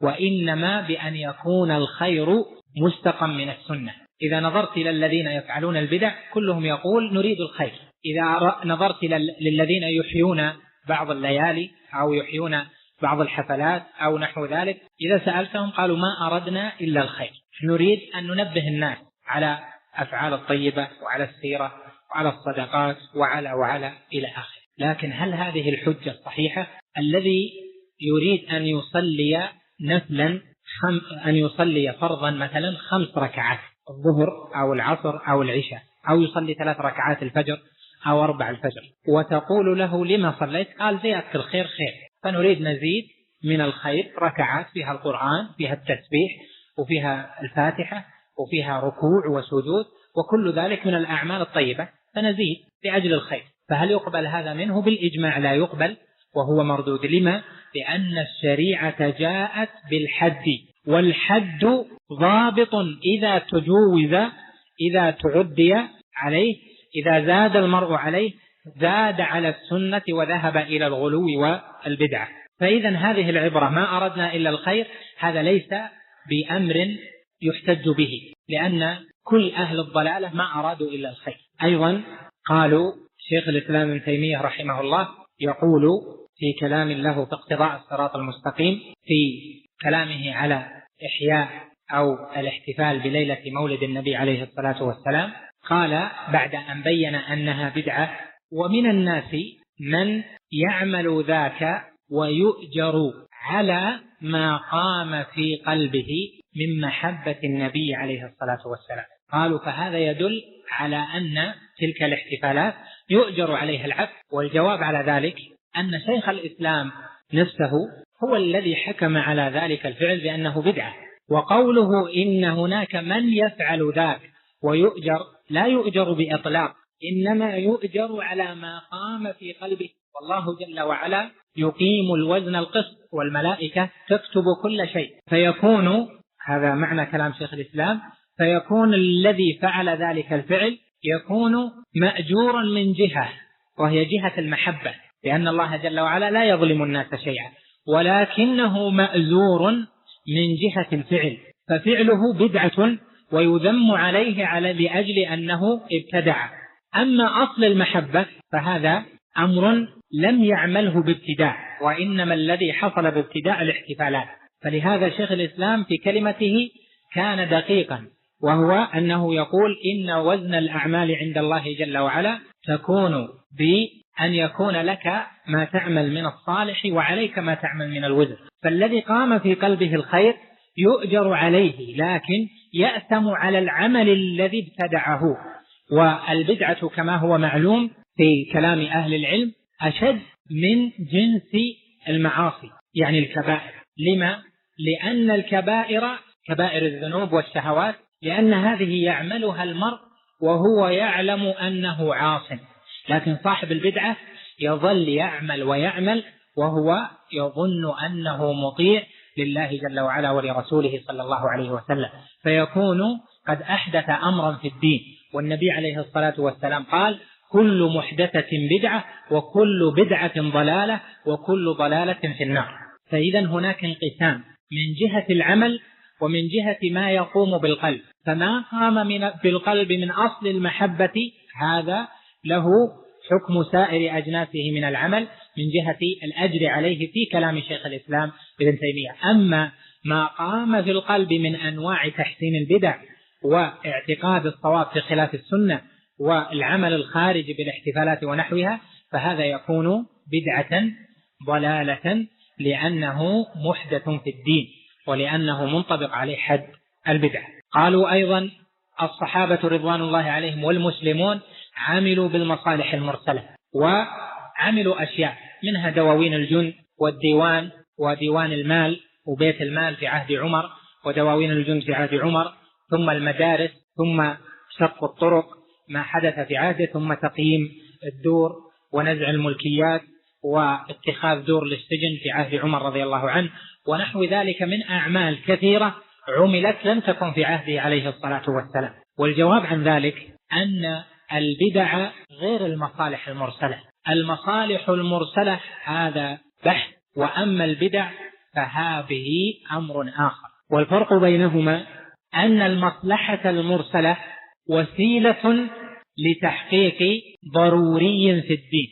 وإنما بأن يكون الخير مستقا من السنة. إذا نظرت إلى الذين يفعلون البدع كلهم يقول نريد الخير، إذا نظرت للذين يحيون بعض الليالي أو يحيون بعض الحفلات أو نحو ذلك إذا سألتهم قالوا ما أردنا إلا الخير، نريد أن ننبه الناس على أفعال الطيبة وعلى السيرة وعلى الصدقات وعلى إلى آخر. لكن هل هذه الحجة الصحيحة؟ الذي يريد أن يصلي نفلا، أن يصلي فرضا مثلا 5 ركعات الظهر أو العصر أو العشاء، أو يصلي 3 ركعات الفجر أو 4 الفجر، وتقول له لما صليت؟ قال زيادة الخير خير، فنريد نزيد من الخير ركعات فيها القرآن، فيها التسبيح، وفيها الفاتحة، وفيها ركوع وسجود، وكل ذلك من الأعمال الطيبة، فنزيد لأجل الخير. فهل يقبل هذا منه؟ بالإجماع لا يقبل، وهو مردود. لما؟ لأن الشريعة جاءت بالحد، والحد ضابط إذا تجوز، إذا تعدي عليه، إذا زاد المرء عليه زاد على السنة وذهب إلى الغلو والبدعة. فإذا هذه العبرة ما أردنا إلا الخير، هذا ليس بأمر يحتج به، لأن كل أهل الضلالة ما أرادوا إلا الخير. أيضا قالوا شيخ الإسلام ابن تيمية رحمه الله يقول في كلام له في اقتضاء الصراط المستقيم، في كلامه على إحياء أو الاحتفال بليلة مولد النبي عليه الصلاة والسلام، قال بعد أن بين أنها بدعة: ومن الناس من يعمل ذاك ويؤجر على ما قام في قلبه من محبة النبي عليه الصلاة والسلام. قالوا فهذا يدل على أن تلك الاحتفالات يؤجر عليها العبد. والجواب على ذلك أن شيخ الإسلام نفسه هو الذي حكم على ذلك الفعل بأنه بدعة، وقوله إن هناك من يفعل ذاك ويؤجر لا يؤجر بإطلاق، إنما يؤجر على ما قام في قلبه، والله جل وعلا يقيم الوزن القسط والملائكة تكتب كل شيء. فيكون هذا معنى كلام شيخ الإسلام، فيكون الذي فعل ذلك الفعل يكون مأجورا من جهة، وهي جهة المحبة، لأن الله جل وعلا لا يظلم الناس شيئا، ولكنه مأزور من جهة الفعل، ففعله بدعة ويذم عليه لأجل أنه ابتدع. أما أصل المحبة فهذا أمر لم يعمله بابتداع، وإنما الذي حصل بابتداع الاحتفالات. فلهذا شيخ الإسلام في كلمته كان دقيقا، وهو أنه يقول إن وزن الأعمال عند الله جل وعلا تكون بأن يكون لك ما تعمل من الصالح وعليك ما تعمل من الوزر. فالذي قام في قلبه الخير يؤجر عليه، لكن يأثم على العمل الذي ابتدعه. والبدعة كما هو معلوم في كلام أهل العلم أشد من جنس المعاصي، يعني الكبائر. لما؟ لأن الكبائر كبائر الذنوب والشهوات، لأن هذه يعملها المرء وهو يعلم أنه عاص، لكن صاحب البدعة يظل يعمل ويعمل وهو يظن أنه مطيع لله جل وعلا ولرسوله صلى الله عليه وسلم، فيكون قد أحدث أمرا في الدين. والنبي عليه الصلاة والسلام قال: كل محدثة بدعة وكل بدعة ضلالة وكل ضلالة في النار. فإذا هناك انقسام من جهة العمل ومن جهة ما يقوم بالقلب. فما قام بالقلب من أصل المحبة هذا له حكم سائر أجناسه من العمل من جهة الأجر عليه في كلام شيخ الإسلام ابن تيمية. أما ما قام في القلب من أنواع تحسين البدع واعتقاد الصواب في خلاف السنة والعمل الخارج بالاحتفالات ونحوها، فهذا يكون بدعة ضلالة، لأنه محدث في الدين ولأنه منطبق عليه حد البدع. قالوا أيضا الصحابة رضوان الله عليهم والمسلمون عملوا بالمصالح المرسلة، وعملوا أشياء منها دواوين الجند والديوان وديوان المال وبيت المال في عهد عمر، ودواوين الجند في عهد عمر، ثم المدارس، ثم شق الطرق ما حدث في عهده، ثم تقييم الدور ونزع الملكيات واتخاذ دور للسجن في عهد عمر رضي الله عنه، ونحو ذلك من أعمال كثيرة عملت لم تكن في عهده عليه الصلاة والسلام. والجواب عن ذلك أن البدع غير المصالح المرسلة. المصالح المرسلة هذا بحث، وأما البدع فهذه أمر آخر. والفرق بينهما أن المصلحة المرسلة وسيلة لتحقيق ضروري في الدين،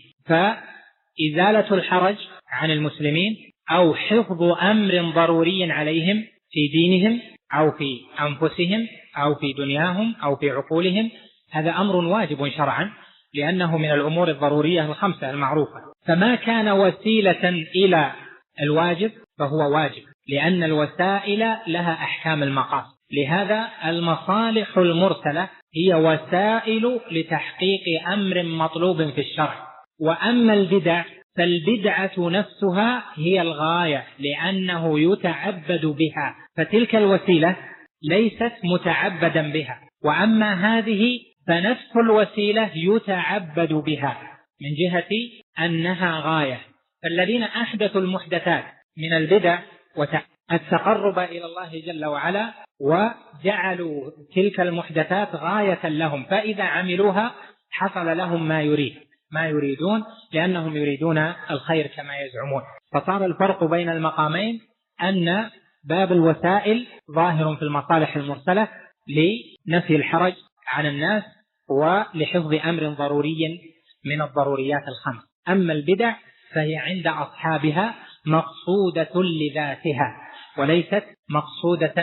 فإزالة الحرج عن المسلمين أو حفظ أمر ضروري عليهم في دينهم أو في أنفسهم أو في دنياهم أو في عقولهم، هذا أمر واجب شرعا، لأنه من الأمور الضرورية الخمسة المعروفة. فما كان وسيلة إلى الواجب فهو واجب، لأن الوسائل لها أحكام المقاصد. لهذا المصالح المرسلة هي وسائل لتحقيق أمر مطلوب في الشرع. وأما البدع فالبدعة نفسها هي الغاية، لأنه يتعبد بها، فتلك الوسيلة ليست متعبدا بها، وأما هذه فنفس الوسيلة يتعبد بها من جهة أنها غاية. فالذين أحدثوا المحدثات من البدع والتقرب إلى الله جل وعلا وجعلوا تلك المحدثات غاية لهم، فإذا عملوها حصل لهم ما يريدون، لأنهم يريدون الخير كما يزعمون. فصار الفرق بين المقامين أن باب الوسائل ظاهر في المصالح المرسلة لنفي الحرج عن الناس ولحفظ أمر ضروري من الضروريات الخمس. أما البدع فهي عند أصحابها مقصودة لذاتها وليست مقصودة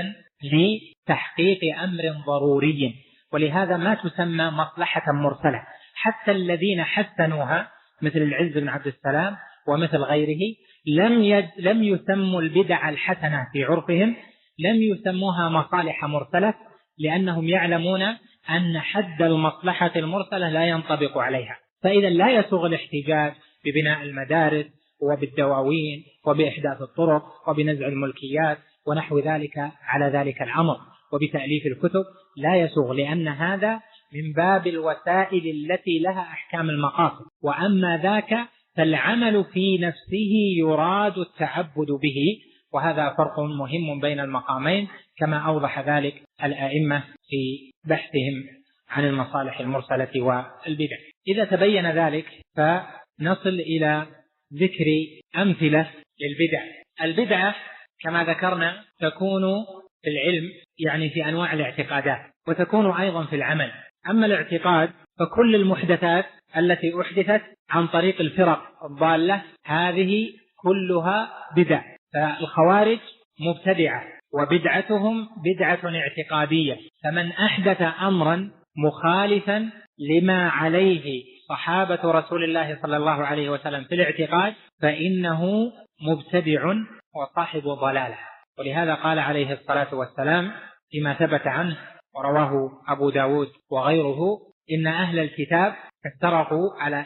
لتحقيق أمر ضروري، ولهذا ما تسمى مصلحة مرسلة. حتى الذين حسنوها مثل العز بن عبد السلام ومثل غيره لم يسموا البدع الحسنة في عرفهم، لم يسموها مصالح مرسلة، لأنهم يعلمون أن حد المصلحة المرسلة لا ينطبق عليها. فإذا لا يسوغ الاحتجاج ببناء المدارس وبالدواوين وبإحداث الطرق وبنزع الملكيات ونحو ذلك على ذلك الأمر وبتأليف الكتب، لا يسوغ، لأن هذا من باب الوسائل التي لها أحكام المقاصد. وأما ذاك فالعمل في نفسه يراد التعبد به، وهذا فرق مهم بين المقامين كما أوضح ذلك الأئمة في بحثهم عن المصالح المرسلة والبدع. إذا تبين ذلك فنصل إلى ذكر أمثلة للبدع. البدعة كما ذكرنا تكون في العلم، يعني في أنواع الاعتقادات، وتكون أيضا في العمل. أما الاعتقاد فكل المحدثات التي أحدثت عن طريق الفرق الضالة هذه كلها بدع. فالخوارج مبتدعة وبدعتهم بدعة اعتقادية، فمن أحدث أمرا مخالفا لما عليه صحابة رسول الله صلى الله عليه وسلم في الاعتقاد فإنه مبتدع وصاحب ضلالة. ولهذا قال عليه الصلاة والسلام فيما ثبت عنه ورواه أبو داود وغيره: إن أهل الكتاب افترقوا على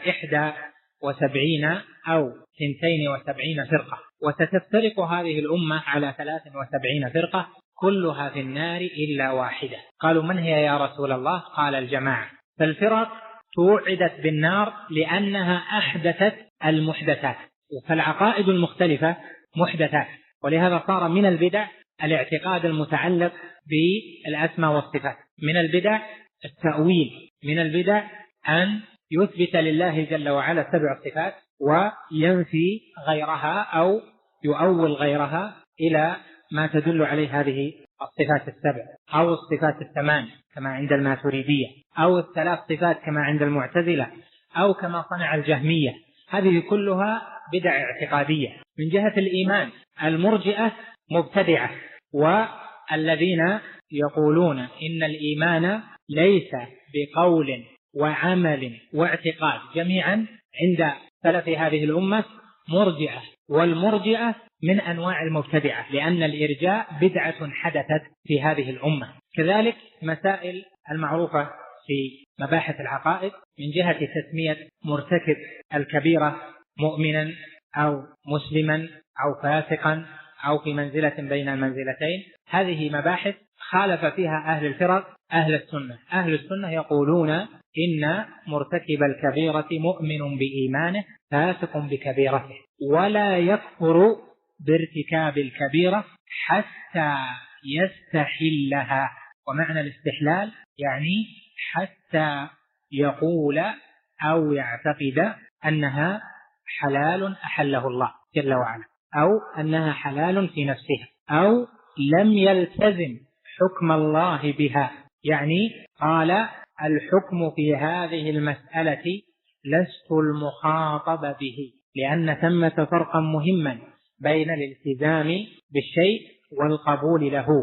71 أو 72 فرقة، وستفترق هذه الأمة على 73 فرقة كلها في النار إلا واحدة. قالوا: من هي يا رسول الله؟ قال: الجماعة. فالفرق توعدت بالنار لأنها أحدثت المحدثات، فالعقائد المختلفة محدثات. ولهذا صار من البدع الاعتقاد المتعلق بالأسماء والصفات، من البدع التأويل، من البدع أن يثبت لله جل وعلا 7 صفات وينفي غيرها أو يؤول غيرها إلى ما تدل عليه هذه الصفات 7 أو الصفات 8 كما عند الماتريدية، أو 3 صفات كما عند المعتزلة، أو كما صنع الجهمية. هذه كلها بدع اعتقادية. من جهة الإيمان المرجئة مبتدعة، والذين يقولون إن الإيمان ليس بقول وعمل واعتقاد جميعا عند سلف هذه الأمة مرجئة، والمرجئة من أنواع المبتدعة، لأن الإرجاء بدعة حدثت في هذه الأمة. كذلك مسائل المعروفة في مباحث العقائد من جهة تسمية مرتكب الكبيرة مؤمنا أو مسلما أو فاسقا أو في منزلة بين المنزلتين، هذه مباحث خالف فيها أهل الفرق أهل السنة. أهل السنة يقولون إن مرتكب الكبيرة مؤمن بإيمانه فاسق بكبيرته، ولا يكفر بارتكاب الكبيرة حتى يستحلها. ومعنى الاستحلال يعني حتى يقول أو يعتقد أنها حلال أحله الله جل وعلا، أو أنها حلال في نفسها، أو لم يلتزم حكم الله بها. يعني قال: الحكم في هذه المسألة لست المخاطب به، لأن ثمة فرقا مهما بين الالتزام بالشيء والقبول له،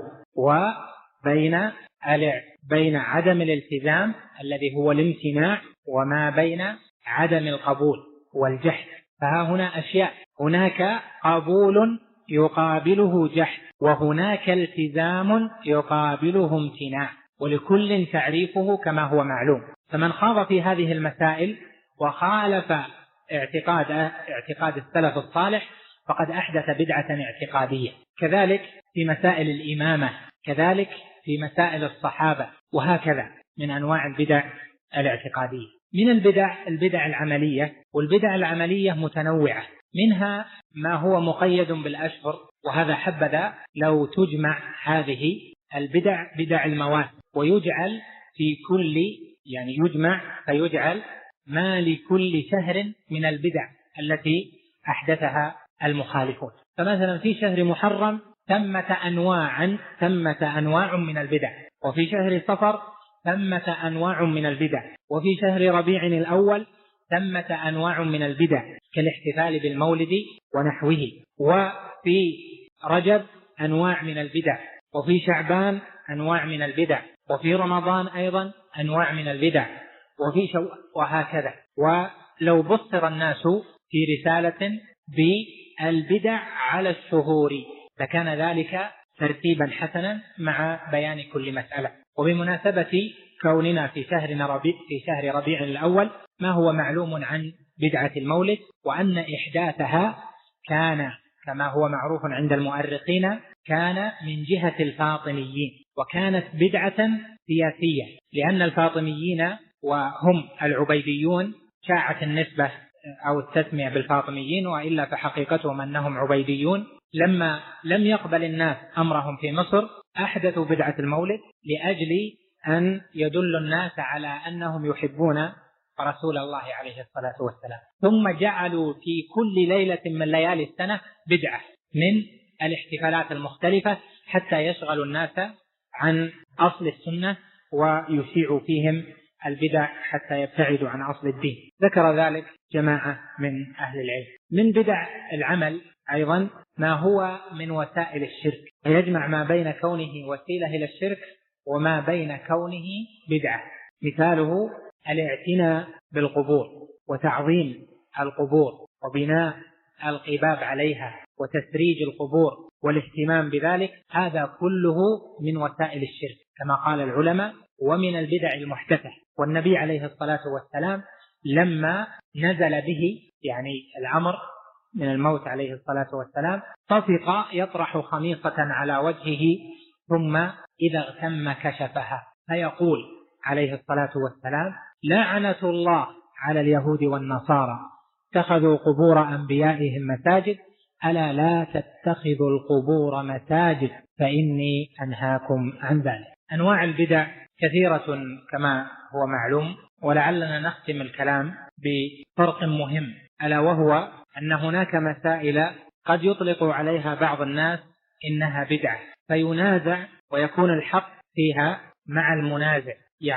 وبين عدم الالتزام الذي هو الامتناع، وما بين عدم القبول والجحد. فها هنا أشياء، هناك قبول يقابله جحد، وهناك التزام يقابله امتناع، ولكل تعريفه كما هو معلوم. فمن خاض في هذه المسائل وخالف اعتقاد السلف الصالح فقد أحدث بدعة اعتقادية. كذلك في مسائل الإمامة، كذلك في مسائل الصحابة، وهكذا من أنواع البدع الاعتقادية. من البدع العملية، والبدع العملية متنوعة، منها ما هو مقيد بالأشهر، وهذا حبذا لو تجمع هذه البدع بدع المواسم، ويجعل في كل يجمع فيجعل ما لكل شهر من البدع التي أحدثها المخالفون. فمثلا في شهر محرم ثمة أنواع من البدع، وفي شهر صفر ثمة أنواع من البدع، وفي شهر ربيع الأول ثمة أنواع من البدع كالاحتفال بالمولد ونحوه، وفي رجب أنواع من البدع، وفي شعبان أنواع من البدع، وفي رمضان أيضا أنواع من البدع، وهكذا. ولو بصر الناس في رسالة بالبدع على الشهور فكان ذلك ترتيبا حسنا مع بيان كل مسألة. وبمناسبة كوننا في شهر ربيع الأول، ما هو معلوم عن بدعة المولد، وأن إحداثها كان كما هو معروف عند المؤرخين كان من جهة الفاطميين، وكانت بدعة سياسية، لأن الفاطميين وهم العبيديون شاعت النسبة أو التسمية بالفاطميين، وإلا فحقيقتهم أنهم عبيديون. لما لم يقبل الناس أمرهم في مصر أحدثوا بدعة المولد لأجل أن يدلوا الناس على أنهم يحبون رسول الله عليه الصلاة والسلام، ثم جعلوا في كل ليلة من ليالي السنة بدعة من الاحتفالات المختلفة حتى يشغلوا الناس عن أصل السنة ويشيعوا فيهم البدع حتى يبتعدوا عن أصل الدين. ذكر ذلك جماعة من أهل العلم. من بدع العمل أيضا ما هو من وسائل الشرك، ويجمع ما بين كونه وسيلة إلى الشرك وما بين كونه بدعة. مثاله الاعتناء بالقبور وتعظيم القبور وبناء القباب عليها وتسريج القبور والاهتمام بذلك، هذا كله من وسائل الشرك كما قال العلماء، ومن البدع المحدثة. والنبي عليه الصلاة والسلام لما نزل به الأمر من الموت عليه الصلاة والسلام طفق يطرح خميصة على وجهه، ثم إذا اغتم كشفها، فيقول عليه الصلاة والسلام: لعنة الله على اليهود والنصارى اتخذوا قبور أنبيائهم مساجد، ألا لا تتخذوا القبور مساجد فإني أنهاكم عن ذلك. أنواع البدع كثيرة كما هو معلوم، ولعلنا نختم الكلام بفرق مهم، ألا وهو أن هناك مسائل قد يطلق عليها بعض الناس إنها بدعة فينازع ويكون الحق فيها مع المنازع،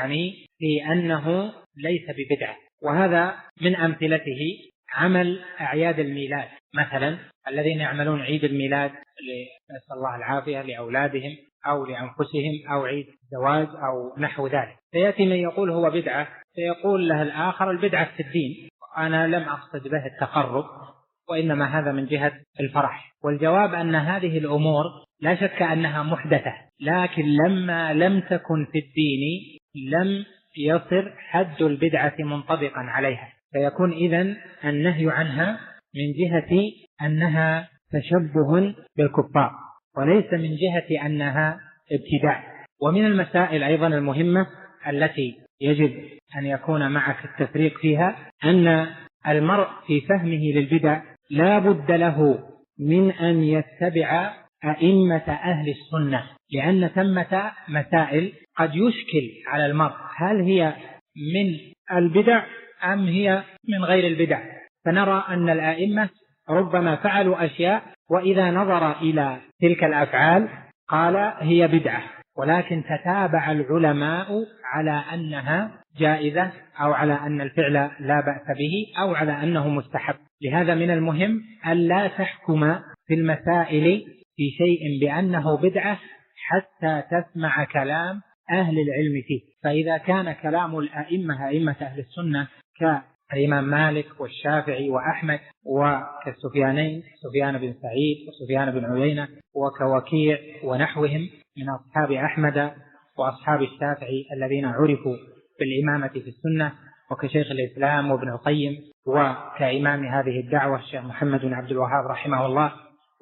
في أنه ليس ببدعة. وهذا من أمثلته عمل أعياد الميلاد، مثلا الذين يعملون عيد الميلاد نسأل الله العافية لأولادهم أو لأنفسهم أو عيد الزواج أو نحو ذلك، فيأتي من يقول هو بدعة، فيقول له الآخر البدعة في الدين، أنا لم أقصد به التقرب، وإنما هذا من جهة الفرح. والجواب أن هذه الأمور لا شك أنها محدثة، لكن لما لم تكن في الدين لم يصر حد البدعة منطبقا عليها، فيكون إذن النهي عنها من جهة أنها تشبه بالكفار وليس من جهة أنها ابتداع. ومن المسائل أيضا المهمة التي يجب أن يكون معك التفريق فيها أن المرء في فهمه للبدع لا بد له من أن يتبع أئمة أهل السنة، لأن ثمة مسائل قد يشكل على المرء هل هي من البدع أم هي من غير البدع، فنرى أن الأئمة ربما فعلوا أشياء وإذا نظر إلى تلك الأفعال قال هي بدعة، ولكن تتابع العلماء على أنها جائزة أو على أن الفعل لا بأس به أو على أنه مستحب. لهذا من المهم ألا تحكم في المسائل في شيء بأنه بدعة حتى تسمع كلام أهل العلم فيه. فإذا كان كلام الأئمة أئمة أهل السنة الإمام مالك والشافعي وأحمد، وكالسفيانين سفيان بن سعيد وسفيان بن عيينة وكوكيع ونحوهم من أصحاب أحمد وأصحاب الشافعي الذين عرفوا بالإمامة في السنة، وكشيخ الإسلام وابن القيم، وكإمام هذه الدعوة الشيخ محمد بن عبد الوهاب رحمه الله،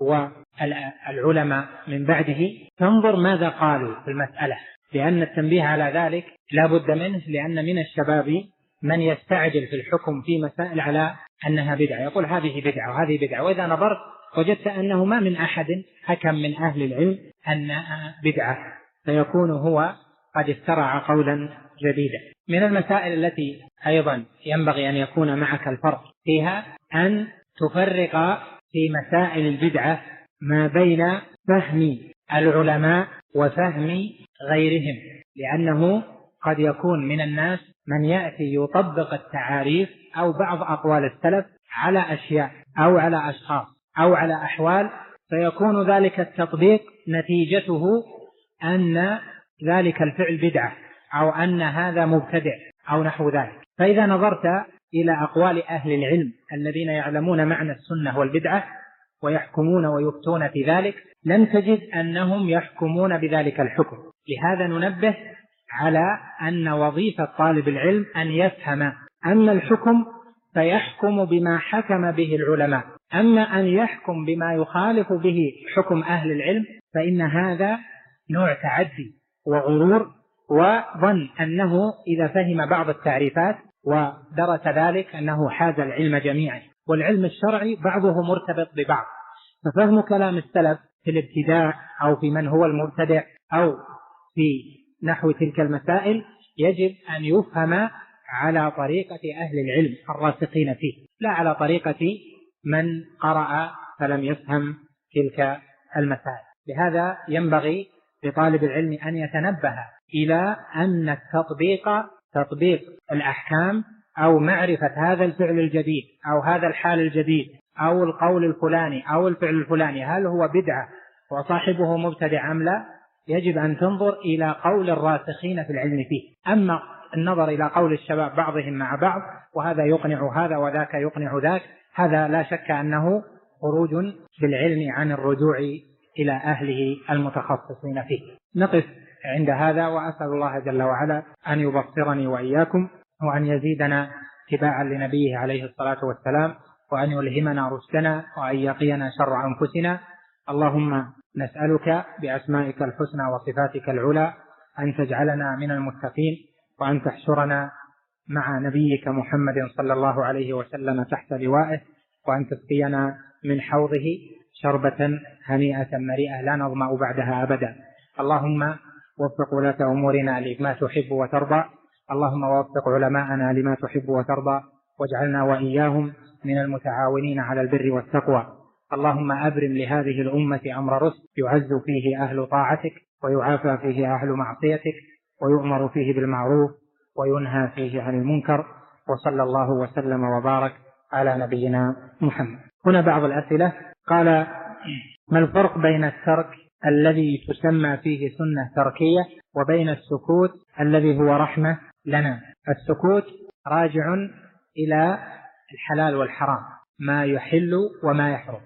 والعلماء من بعده. تنظر ماذا قالوا في المسألة، لأن التنبيه على ذلك لا بد منه، لأن من الشباب من يستعجل في الحكم في مسائل على أنها بدعة، يقول هذه بدعة وهذه بدعة، وإذا نظرت وجدت أنه ما من أحد حكم من أهل العلم أنها بدعة، فيكون هو قد اخترع قولا جديدا. من المسائل التي أيضا ينبغي أن يكون معك الفرق فيها أن تفرق في مسائل البدعة ما بين فهم العلماء وفهم غيرهم، لأنه قد يكون من الناس من يأتي يطبق التعاريف أو بعض أقوال السلف على أشياء أو على أشخاص أو على أحوال، فيكون ذلك التطبيق نتيجته أن ذلك الفعل بدعة أو أن هذا مبتدع أو نحو ذلك. فإذا نظرت إلى أقوال أهل العلم الذين يعلمون معنى السنة والبدعة ويحكمون ويفتون في ذلك، لن تجد أنهم يحكمون بذلك الحكم. لهذا ننبه على أن وظيفة طالب العلم أن يفهم أن الحكم فيحكم بما حكم به العلماء، أما أن يحكم بما يخالف به حكم أهل العلم فإن هذا نوع تعدي وغرور، وظن أنه إذا فهم بعض التعريفات ودرس ذلك أنه حاز العلم جميعا، والعلم الشرعي بعضه مرتبط ببعض. ففهم كلام السلف في الابتداع أو في من هو المبتدع أو في نحو تلك المسائل يجب أن يفهم على طريقة أهل العلم الراسخين فيه، لا على طريقة من قرأ فلم يفهم تلك المسائل. لهذا ينبغي لطالب العلم أن يتنبه إلى أن تطبيق الأحكام أو معرفة هذا الفعل الجديد أو هذا الحال الجديد أو القول الفلاني أو الفعل الفلاني هل هو بدعة وصاحبه مبتدع أم لا، يجب أن تنظر إلى قول الراسخين في العلم فيه. أما النظر إلى قول الشباب بعضهم مع بعض وهذا يقنع هذا وذاك يقنع ذاك، هذا لا شك أنه خروج بالعلم عن الرجوع إلى أهله المتخصصين فيه. نقف عند هذا، وأسأل الله جل وعلا أن يبصرني وإياكم وأن يزيدنا اتباعا لنبيه عليه الصلاة والسلام، وأن يلهمنا رشدنا وأن يقينا شر أنفسنا. اللهم نسألك بأسمائك الحسنى وصفاتك العلى أن تجعلنا من المتقين، وأن تحشرنا مع نبيك محمد صلى الله عليه وسلم تحت لوائه، وأن تسقينا من حوضه شربة هنيئة مريئة لا نظمأ بعدها أبدا. اللهم وفق ولاة أمورنا لما تحب وترضى، اللهم وفق علماءنا لما تحب وترضى، واجعلنا وإياهم من المتعاونين على البر والتقوى. اللهم أبرم لهذه الأمة أمر رشد يعز فيه أهل طاعتك ويعافى فيه أهل معصيتك ويؤمر فيه بالمعروف وينهى فيه عن المنكر، وصلى الله وسلم وبارك على نبينا محمد. هنا بعض الأسئلة. قال: ما الفرق بين الترك الذي تسمى فيه سنة تركية وبين السكوت الذي هو رحمة لنا؟ السكوت راجع إلى الحلال والحرام، ما يحل وما يحرم،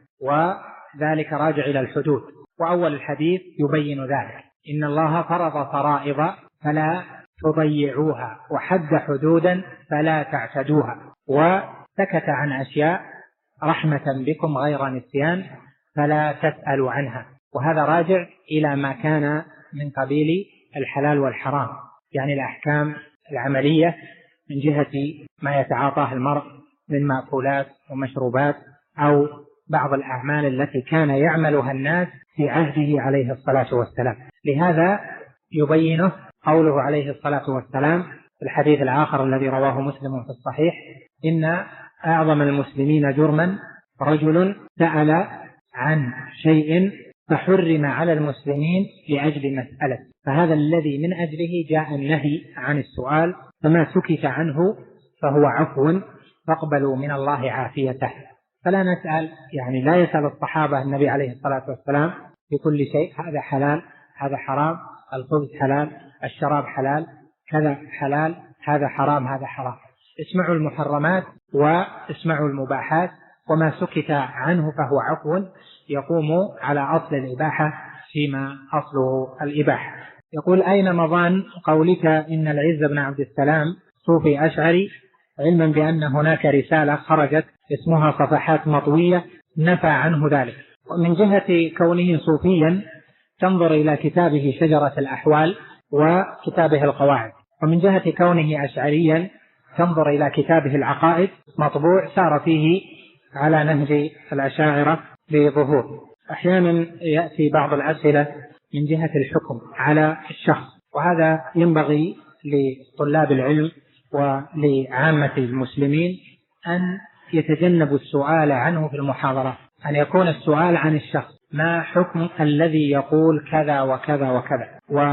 وذلك راجع إلى الحدود، وأول الحديث يبين ذلك: إن الله فرض فرائض فلا تضيعوها وحد حدودا فلا تعتدوها، وسكت عن أشياء رحمة بكم غير نسيان فلا تسألوا عنها. وهذا راجع إلى ما كان من قبيل الحلال والحرام، يعني الأحكام العملية من جهة ما يتعاطاه المرء من مأكولات ومشروبات أو بعض الأعمال التي كان يعملها الناس في عهده عليه الصلاة والسلام. لهذا يبينه قوله عليه الصلاة والسلام في الحديث الآخر الذي رواه مسلم في الصحيح: إن أعظم المسلمين جرما رجل سأل عن شيء فحرم على المسلمين لأجل مسألة، فهذا الذي من أجله جاء النهي عن السؤال، فما سكت عنه فهو عفو فاقبلوا من الله عافيته. فلا نسأل، يعني لا يسأل الصحابة النبي عليه الصلاة والسلام في كل شيء: هذا حلال هذا حرام، الخبز حلال الشراب حلال، كذا حلال هذا حرام هذا حرام. اسمعوا المحرمات واسمعوا المباحات، وما سكت عنه فهو عفو يقوم على أصل الإباحة فيما أصله الإباحة. يقول: أين مضان قولك إن العز بن عبد السلام صوفي أشعري، علما بأن هناك رسالة خرجت اسمها صفحات مطوية نفى عنه ذلك؟ ومن جهة كونه صوفيا تنظر إلى كتابه شجرة الأحوال وكتابه القواعد، ومن جهة كونه أشعريا تنظر إلى كتابه العقائد مطبوع سار فيه على نهج الأشاعرة بظهور. أحيانا يأتي بعض الأسئلة من جهة الحكم على الشخص، وهذا ينبغي لطلاب العلم ولعامة المسلمين أن يتجنبوا السؤال عنه في المحاضرة، أن يكون السؤال عن الشخص: ما حكم الذي يقول كذا وكذا وكذا؟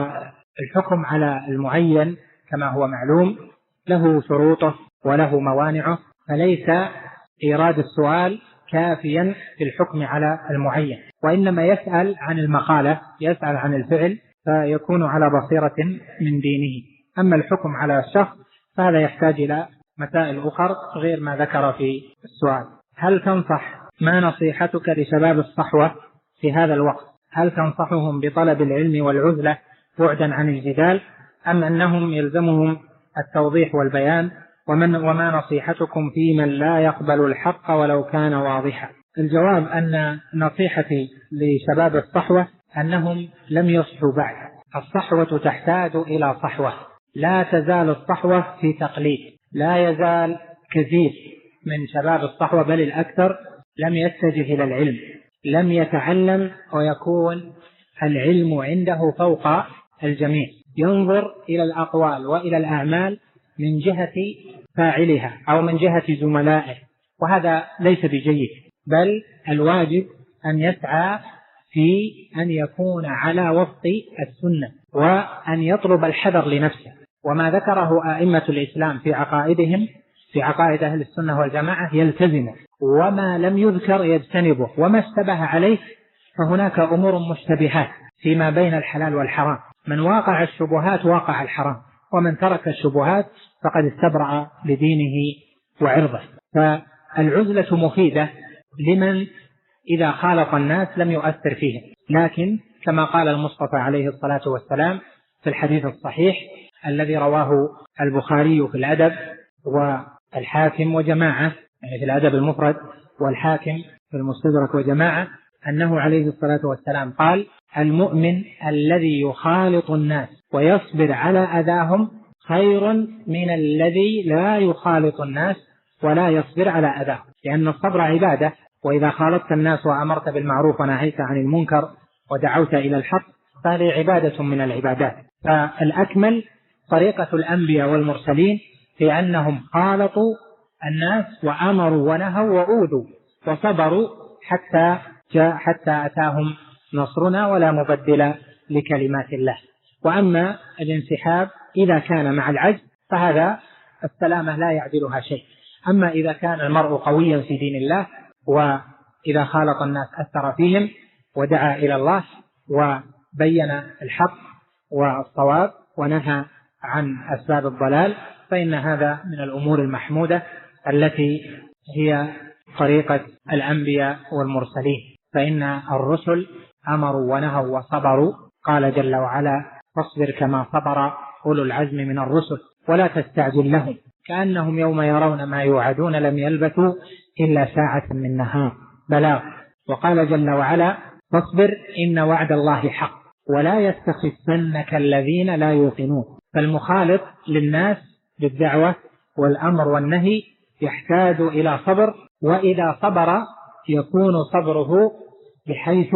والحكم على المعين كما هو معلوم له شروطه وله موانعه، فليس إيراد السؤال كافيا في الحكم على المعين، وإنما يسأل عن المقالة، يسأل عن الفعل، فيكون على بصيرة من دينه. أما الحكم على الشخص فهذا يحتاج إلى مسائل أخرى غير ما ذكر في السؤال. هل تنصح، ما نصيحتك لشباب الصحوة في هذا الوقت؟ هل تنصحهم بطلب العلم والعزلة بعدا عن الجدال، أم أنهم يلزمهم التوضيح والبيان؟ وما نصيحتكم في من لا يقبل الحق ولو كان واضحا؟ الجواب أن نصيحتي لشباب الصحوة أنهم لم يصحوا بعد. الصحوة تحتاج إلى صحوة، لا تزال الصحوة في تقليد، لا يزال كثير من شباب الصحوة بل الأكثر لم يتجه إلى العلم، لم يتعلم ويكون العلم عنده فوق الجميع، ينظر إلى الأقوال وإلى الأعمال من جهة فاعلها أو من جهة زملائه، وهذا ليس بجيد، بل الواجب أن يسعى في أن يكون على وفق السنة وأن يطلب الحذر لنفسه. وما ذكره أئمة الإسلام في عقائدهم، في عقائد أهل السنة والجماعة، يلتزمه، وما لم يذكر يجتنبه، وما اشتبه عليه فهناك أمور مشتبهات فيما بين الحلال والحرام. من واقع الشبهات واقع الحرام، ومن ترك الشبهات فقد استبرأ لدينه وعرضه. فالعزلة مفيدة لمن إذا خالط الناس لم يؤثر فيهم، لكن كما قال المصطفى عليه الصلاة والسلام في الحديث الصحيح الذي رواه البخاري في الأدب والحاكم وجماعة، يعني في الأدب المفرد والحاكم في المستدرك وجماعة، أنه عليه الصلاة والسلام قال: المؤمن الذي يخالط الناس ويصبر على أذاهم خير من الذي لا يخالط الناس ولا يصبر على أذاهم، لأن الصبر عبادة، وإذا خالطت الناس وأمرت بالمعروف ونهيت عن المنكر ودعوت إلى الحق فهذه عبادة من العبادات. فالأكمل طريقة الأنبياء والمرسلين في أنهم خالطوا الناس وأمروا ونهوا وأوذوا وصبروا حتى أتاهم نصرنا ولا مبدل لكلمات الله. وأما الانسحاب إذا كان مع العجز فهذا السلامة لا يعدلها شيء. أما إذا كان المرء قويا في دين الله وإذا خالط الناس أثر فيهم ودعا إلى الله وبين الحق والصواب ونهى عن أسباب الضلال، فإن هذا من الأمور المحمودة التي هي طريقة الأنبياء والمرسلين. فإن الرسل أمروا ونهوا وصبروا، قال جل وعلا: فاصبر كما صبر أولو العزم من الرسل ولا تستعجل لهم كأنهم يوم يرون ما يوعدون لم يلبثوا إلا ساعة من نهار بلاغ. وقال جل وعلا: فاصبر إن وعد الله حق ولا يستخفنك الذين لا يوقنون. فالمخالط للناس بالدعوة والأمر والنهي يحتاج إلى صبر، وإذا صبر يكون صبره بحيث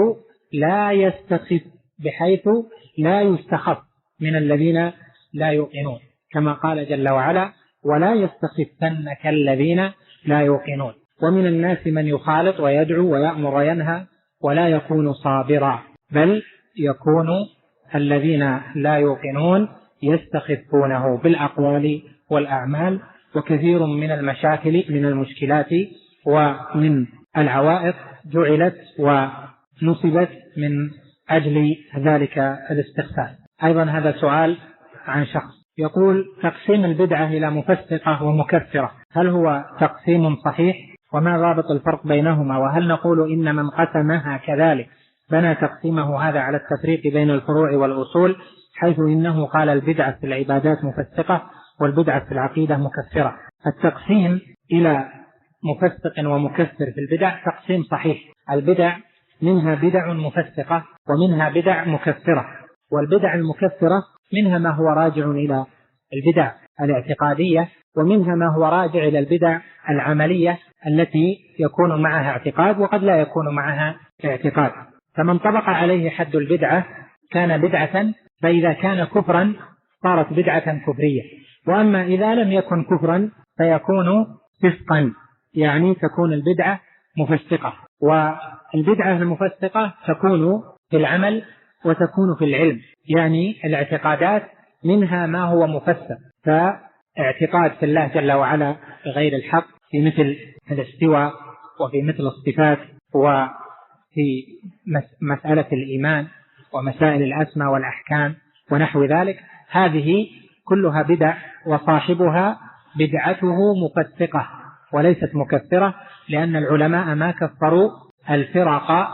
لا يستخف من الذين لا يوقنون، كما قال جل وعلا: ولا يستخفنك الذين لا يوقنون. ومن الناس من يخالط ويدعو ويأمر وينهى ولا يكون صابرا، بل يكون الذين لا يوقنون يستخفونه بالأقوال والأعمال. وكثير من المشاكل من المشكلات ومن العوائق جعلت ونصبت من أجل ذلك الاستخفاف. أيضا هذا سؤال عن شخص يقول: تقسيم البدعة إلى مفسقة ومكفرة هل هو تقسيم صحيح؟ وما ضابط الفرق بينهما؟ وهل نقول إن من قسمها كذلك بنى تقسيمه هذا على التفريق بين الفروع والأصول، حيث إنه قال البدعة في العبادات مفسقة والبدعة في العقيدة مكفرة؟ التقسيم إلى مفسق ومكفر في البدع تقسيم صحيح. البدع منها بدع مفسقة ومنها بدع مكفرة، والبدع المكفرة منها ما هو راجع إلى البدع الاعتقادية، ومنها ما هو راجع إلى البدع العملية التي يكون معها اعتقاد وقد لا يكون معها اعتقاد. فمن طبق عليه حد البدعة كان بدعة، فإذا كان كفرا صارت بدعة كفرية، وأما إذا لم يكن كفرا فيكون فسقا، يعني تكون البدعة مفسقة. والبدعة المفسقة تكون في العمل وتكون في العلم، يعني الاعتقادات منها ما هو مفسق، فاعتقاد في الله جل وعلا بغير الحق في مثل الاستواء وفي مثل الصفات وفي مسألة الإيمان ومسائل الأسماء والأحكام ونحو ذلك، هذه كلها بدع وصاحبها بدعته مفسقة وليست مكفرة، لأن العلماء ما كفروا الفرق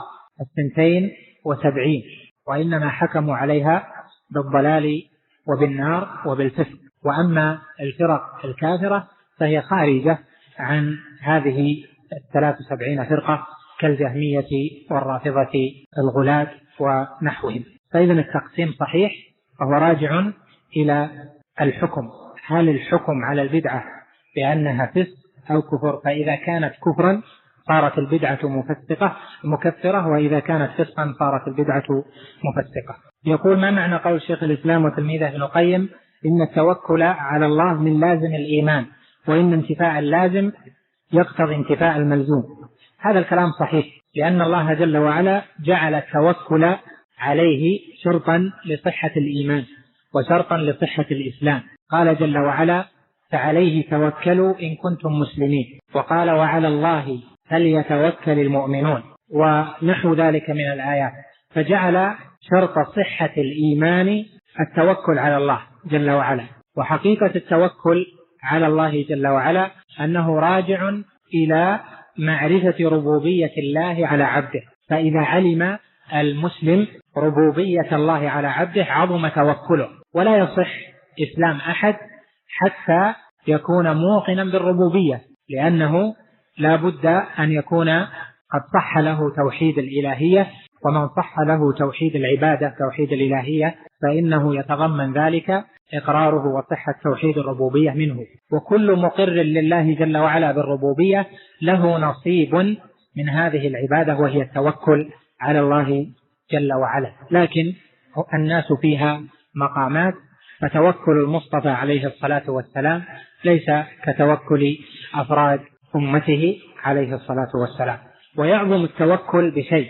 72 وإنما حكموا عليها بالضلال وبالنار وبالفسق. وأما الفرق الكافرة فهي خارجة عن هذه 73 فرقة كالجهمية والرافضة الغلاة ونحوهم. فإذا التقسيم صحيح وهو راجع إلى الحكم، هل الحكم على البدعة بأنها فسق أو كفر؟ فإذا كانت كفرا صارت البدعة مكفرة، وإذا كانت فسقا صارت البدعة مفسقة. يقول: ما معنى قول شيخ الإسلام وتلميذه ابن القيم إن التوكل على الله من لازم الإيمان، وإن انتفاء اللازم يقتضي انتفاء الملزوم؟ هذا الكلام صحيح، لأن الله جل وعلا جعل التوكل عليه شرطا لصحة الإيمان وشرطا لصحة الإسلام. قال جل وعلا: فعليه توكلوا إن كنتم مسلمين، وقال: وعلى الله فليتوكل المؤمنون، ونحو ذلك من الآيات. فجعل شرط صحة الإيمان التوكل على الله جل وعلا. وحقيقة التوكل على الله جل وعلا أنه راجع إلى معرفة ربوبية الله على عبده، فإذا علم المسلم ربوبية الله على عبده عظم توكله. ولا يصح إسلام أحد حتى يكون موقنا بالربوبية، لأنه لا بد أن يكون قد صح له توحيد الإلهية، ومن صح له توحيد العبادة توحيد الإلهية فإنه يتضمن ذلك إقراره وصحة توحيد الربوبية منه. وكل مقر لله جل وعلا بالربوبية له نصيب من هذه العبادة وهي التوكل على الله جل وعلا. لكن الناس فيها مقامات، فتوكل المصطفى عليه الصلاة والسلام ليس كتوكل أفراد أمته عليه الصلاة والسلام. ويعظم التوكل بشيء،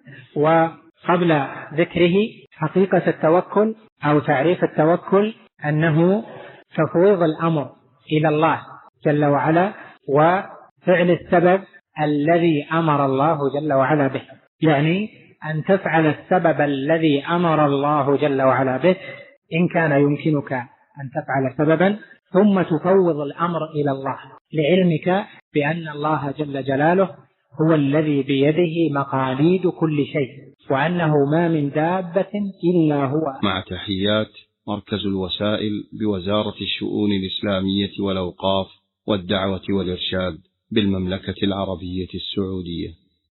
وقبل ذكره حقيقة التوكل أو تعريف التوكل أنه تفويض الأمر إلى الله جل وعلا وفعل السبب الذي أمر الله جل وعلا به، يعني أن تفعل السبب الذي أمر الله جل وعلا به إن كان يمكنك أن تفعل سببا، ثم تفوض الأمر إلى الله لعلمك بأن الله جل جلاله هو الذي بيده مقاليد كل شيء، وأنه ما من دابة إلا هو. مع تحيات مركز الوسائل بوزارة الشؤون الإسلامية والأوقاف والدعوة والإرشاد بالمملكة العربية السعودية.